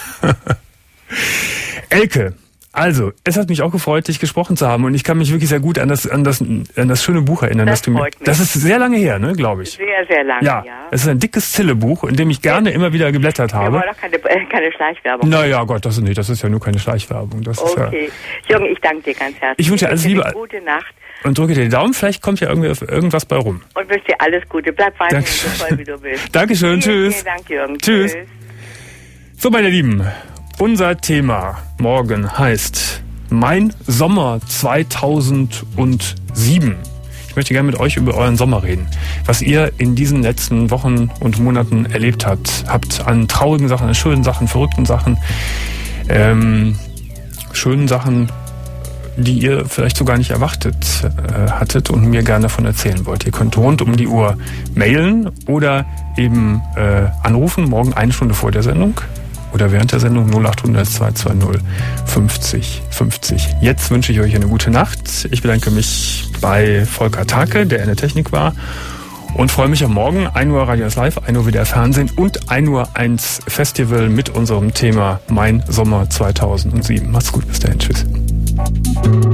Elke, also, es hat mich auch gefreut, dich gesprochen zu haben und ich kann mich wirklich sehr gut an das, an das, an das schöne Buch erinnern, Das das du mir, freut mich. das ist sehr lange her, ne, glaube ich. Sehr, sehr lange, Ja, ja. es ist ein dickes Zille-Buch, in dem ich gerne immer wieder geblättert Wir habe. wollen doch keine, äh, keine Schleichwerbung. Naja, Gott, das ist nicht, das ist ja nur keine Schleichwerbung. Das ist ja, Okay. Jürgen, ich danke dir ganz herzlich. Ich wünsche dir alles wünsche Liebe. dir Gute Nacht und drücke dir die Daumen, vielleicht kommt ja irgendwie irgendwas bei rum. und wünsche dir alles Gute. Bleib weiterhin so Dankeschön. voll, wie du bist. Dankeschön, Vielen, tschüss. Vielen Dank, Jürgen. Tschüss. So, meine Lieben, unser Thema morgen heißt Mein Sommer zweitausendsieben. Ich möchte gerne mit euch über euren Sommer reden. Was ihr in diesen letzten Wochen und Monaten erlebt habt. Habt an traurigen Sachen, an schönen Sachen, verrückten Sachen, ähm, schönen Sachen, die ihr vielleicht so gar nicht erwartet äh, hattet und mir gerne davon erzählen wollt. Ihr könnt rund um die Uhr mailen oder eben äh, anrufen, morgen eine Stunde vor der Sendung oder während der Sendung null acht hundert zwei zwei null fünfzig fünfzig. Jetzt wünsche ich euch eine gute Nacht. Ich bedanke mich bei Volker Take, der in der Technik war, und freue mich auf morgen. ein Uhr Radio eins Live, ein Uhr W D R Fernsehen und ein Uhr eins Festival mit unserem Thema Mein Sommer zweitausendsieben. Macht's gut, bis dahin, tschüss.